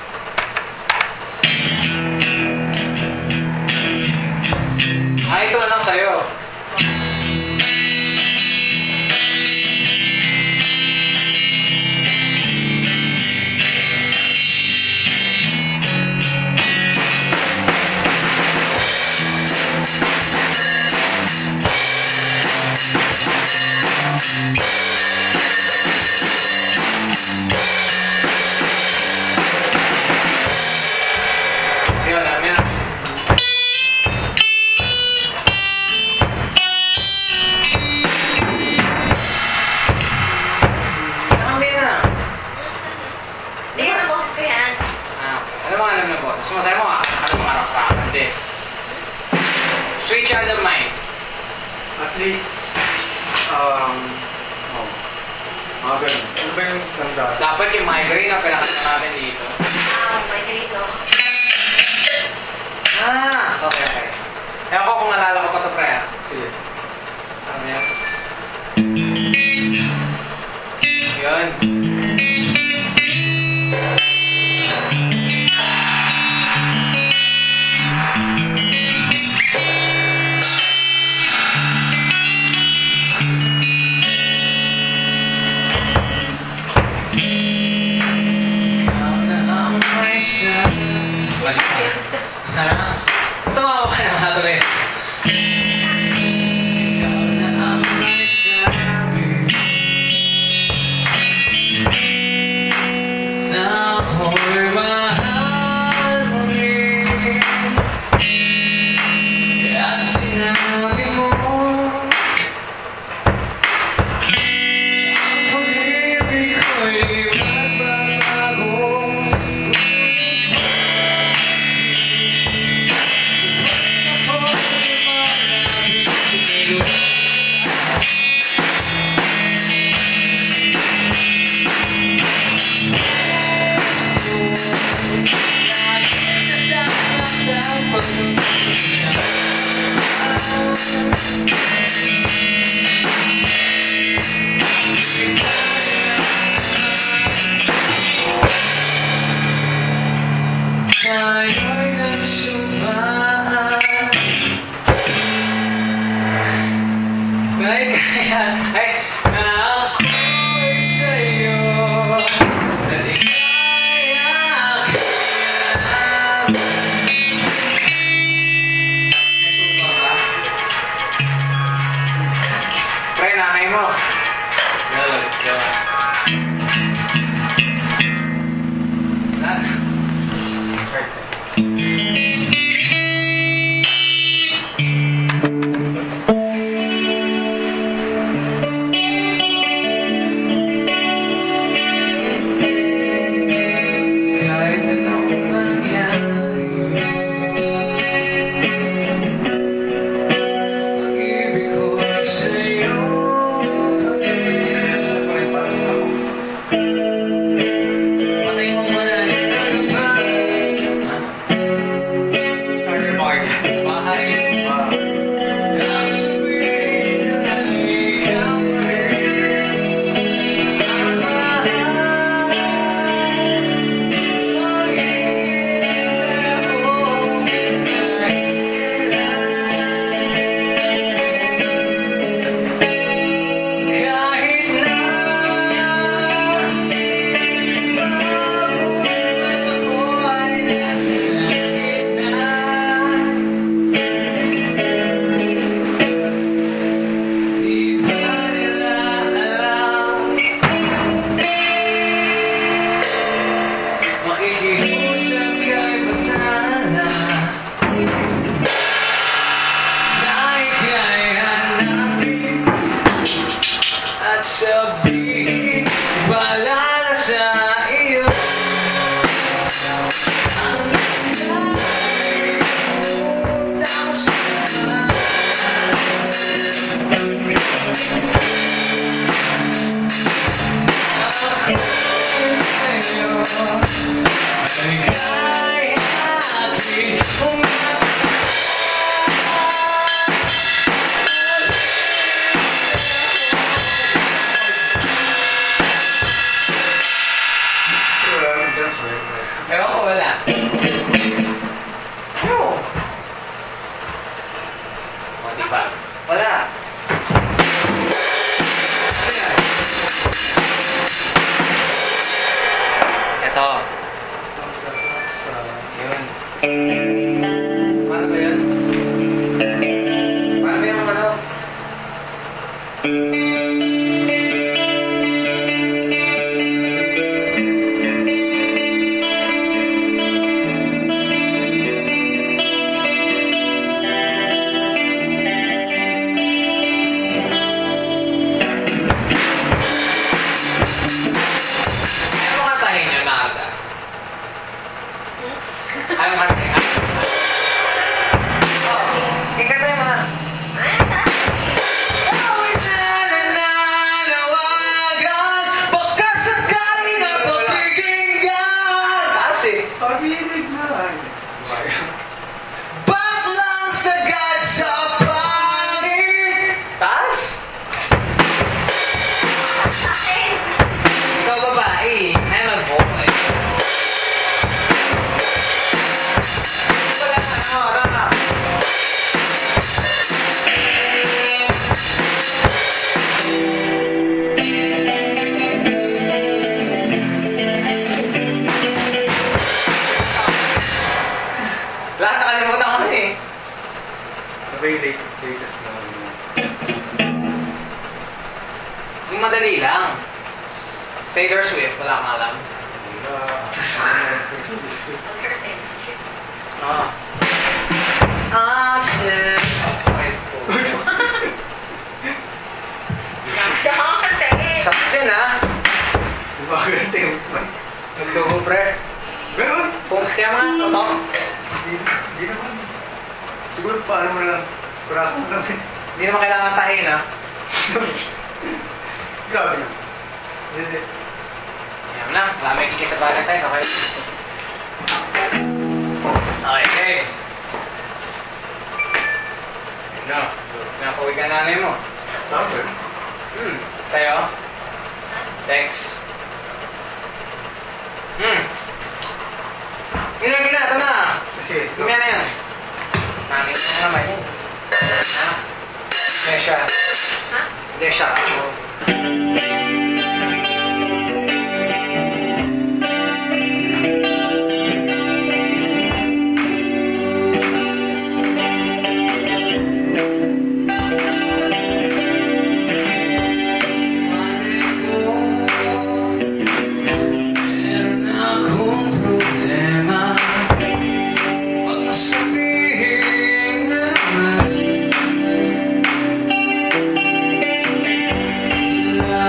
Ah, ito na lang sa'yo. Ayun, alam yan. Dami na. Hindi yun ang boses ko yan. Ah, ano mga alam na po? Sumasaya mo nga, ano mga rock-rock, hindi. Sweet Child of Mine. At least, um, oh, mga ganun. Ano ba yung ganda? Dapat yung migraine na pinakita natin dito. Ah, my great, no? Ah, okay, okay. Ewan ko kung nalala ko pa ito, pre. ah. Sige. Ano yan? Yun. Ikaw na ang may sabi. Ha? Tumawa ka naman ito eh. Ikaw na ang may sabi na ako'y mahal mo rin. At sinabi mo ang pag-ibig ko'y magbabago. Oo. Yun. Paano ba yun? Paano ba yung ano? Ano mo kantahin niyo, Narda? Ano mo kantahin? Ikanta yung mga... Awit na nananawagan, baka sakali na pakikinggan. Taas eh. Pag-ibig na. Baklang sagad sa pangit. Taas? Akin! Ikaw babae, ay mag-vocal. Wala na, ano, tama. Lahat nakalimutan ko na eh. Ano ba yung late- latest na ano? Yung madali lang. Taylor Swift, wala kang alam. Wala. Curtains. Oo. Until... Wait po. Diyan ka kasi. Sakit yun ha. Bakit yung... Nagdugo pre. Ganun? Kung kaya mga totok. Di, di naman. Siguro paano mo lang. Kuraso mo lang. Hindi naman kailangan tahin ha. Grabe na. Hindi. Yan lang. Wala may kikis sa Valentine's, okay? Okay, okay. Ano? Napawig ka nanay mo. Sabi? Hmm. Tayo? Text. Hmm. Gina, gina. Ito na. Kasi, Gina na yan. Nanay mo naman yun. Ha? Hindi siya. Ha? Hindi siya. Meron akong problema. Huwag mo sabihin na naman.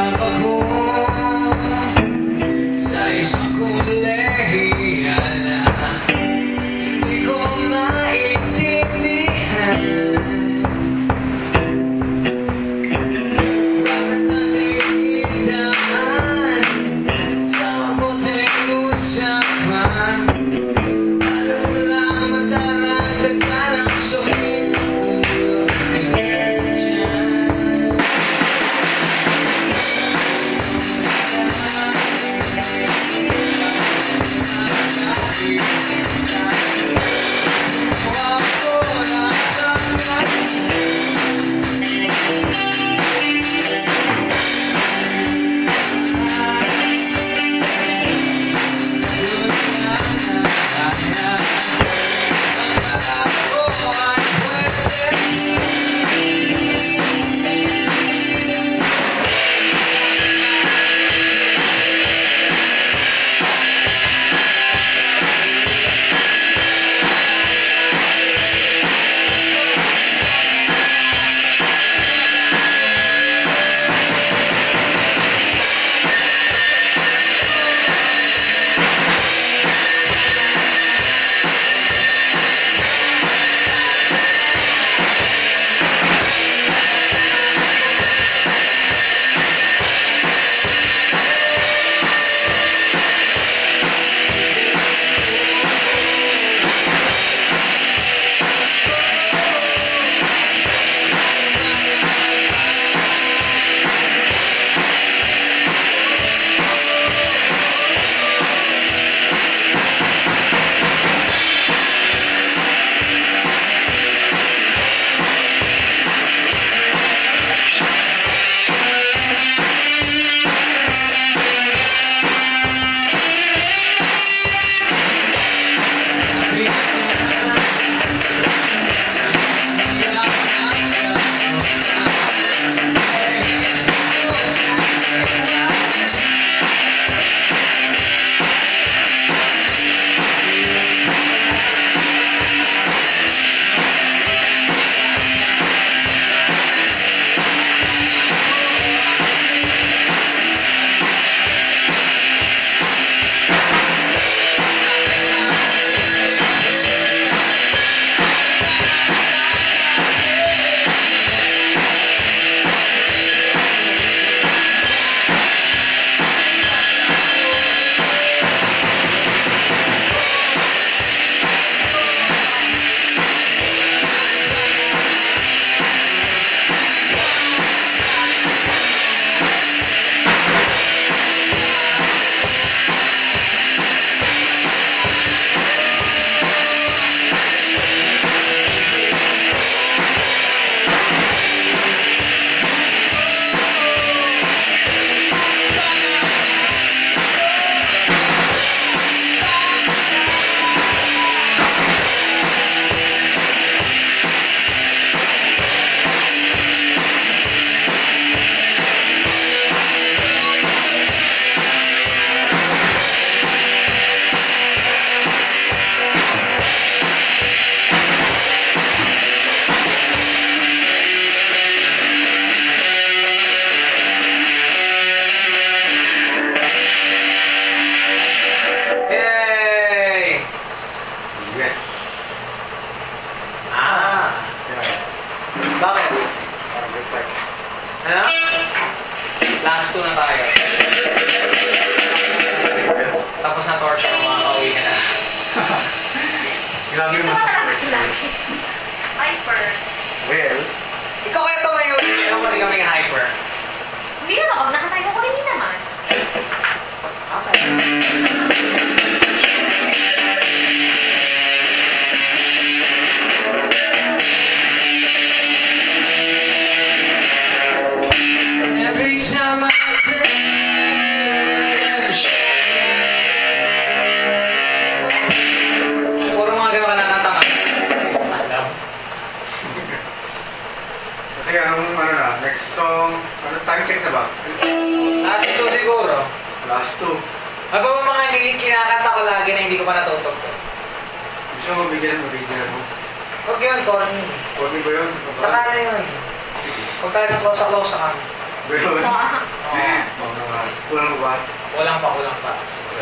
Last two. Ano ba mga naging kinakanta ko lagi na hindi ko pa natutugtog? Gusto mo mabigyan ng mabigyan mo? Huwag yun, corny. Corny ba yun? Saka na yun. Huwag talaga close sa close sa kami. Ba yun? Wow. Oo naman. Kulang mo ba? Kulang pa, kulang pa.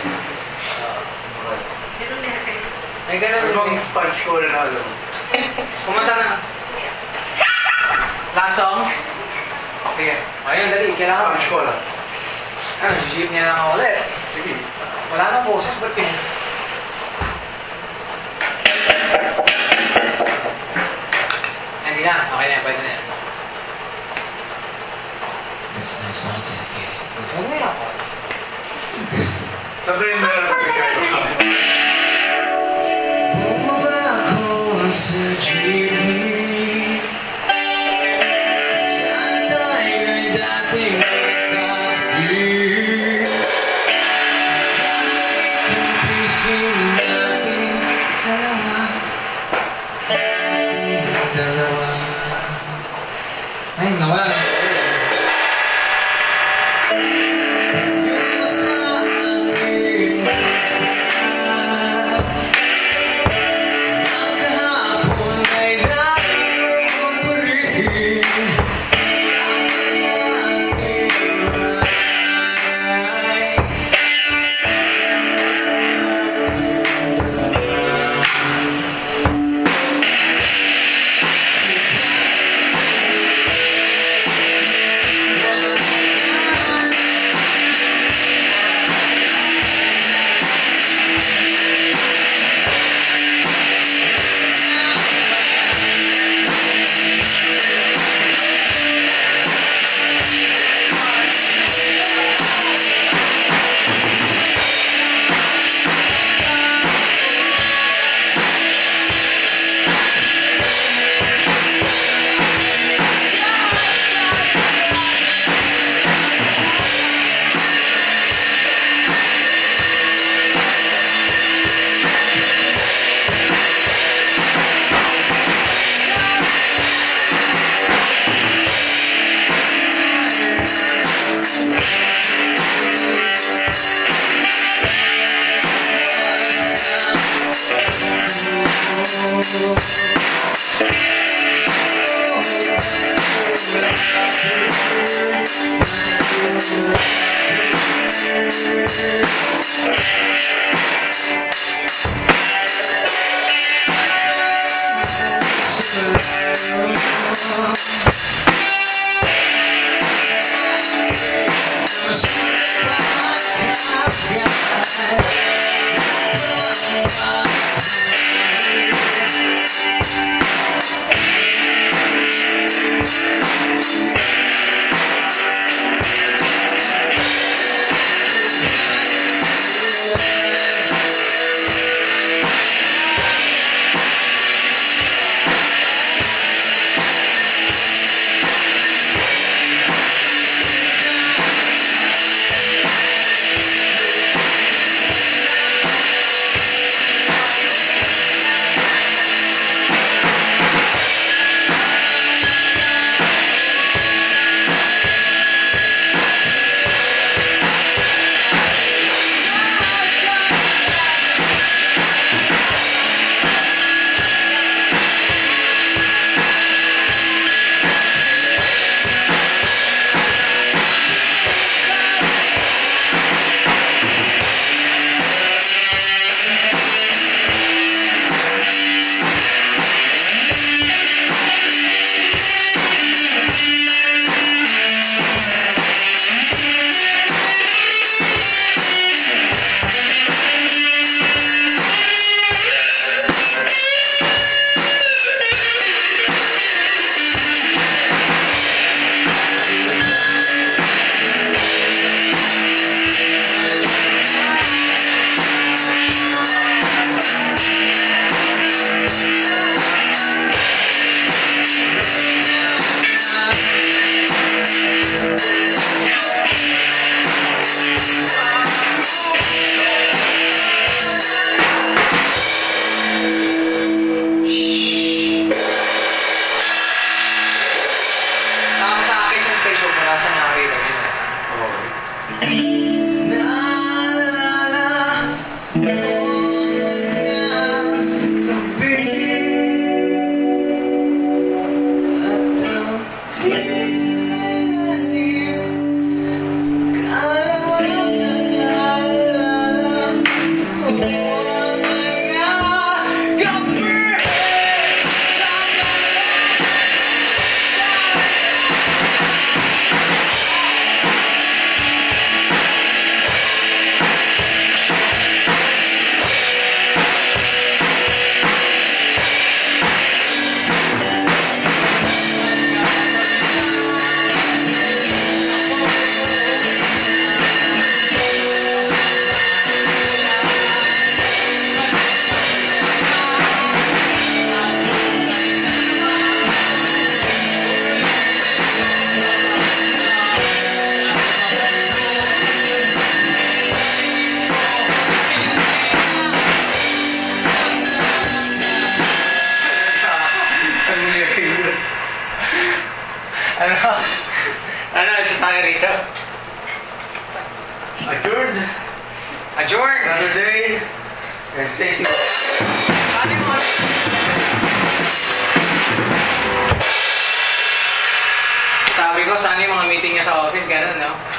Meron na kayo. May ganun Ano bang din. punch ko na alam? Kumanta na. Last song? Sige. Ayun, dali. Kailangan. Punch ko lang. Ano, jeep niya lang ako ulit. Sige. Wala na boses, ba't yun? Hindi na. Okay na yan. Pwede na yan. This next song is dedicated. Huwag na yan ako. Sabihin mo lang kung ikaw. Bumaba ako sa jeepney. Saan tayo'y dating magkakapit? Kahit ang pising nating dalawa, ating dalawa. Ay, nawala na. Yung sa aking bansa, ang kahapon ay naroon pa rin. Ang ating ay Thank Adjourn! Another day. And thank you. Ano yung mga... Sabi ko, sana yung mga meeting niya sa office, gano'n, no?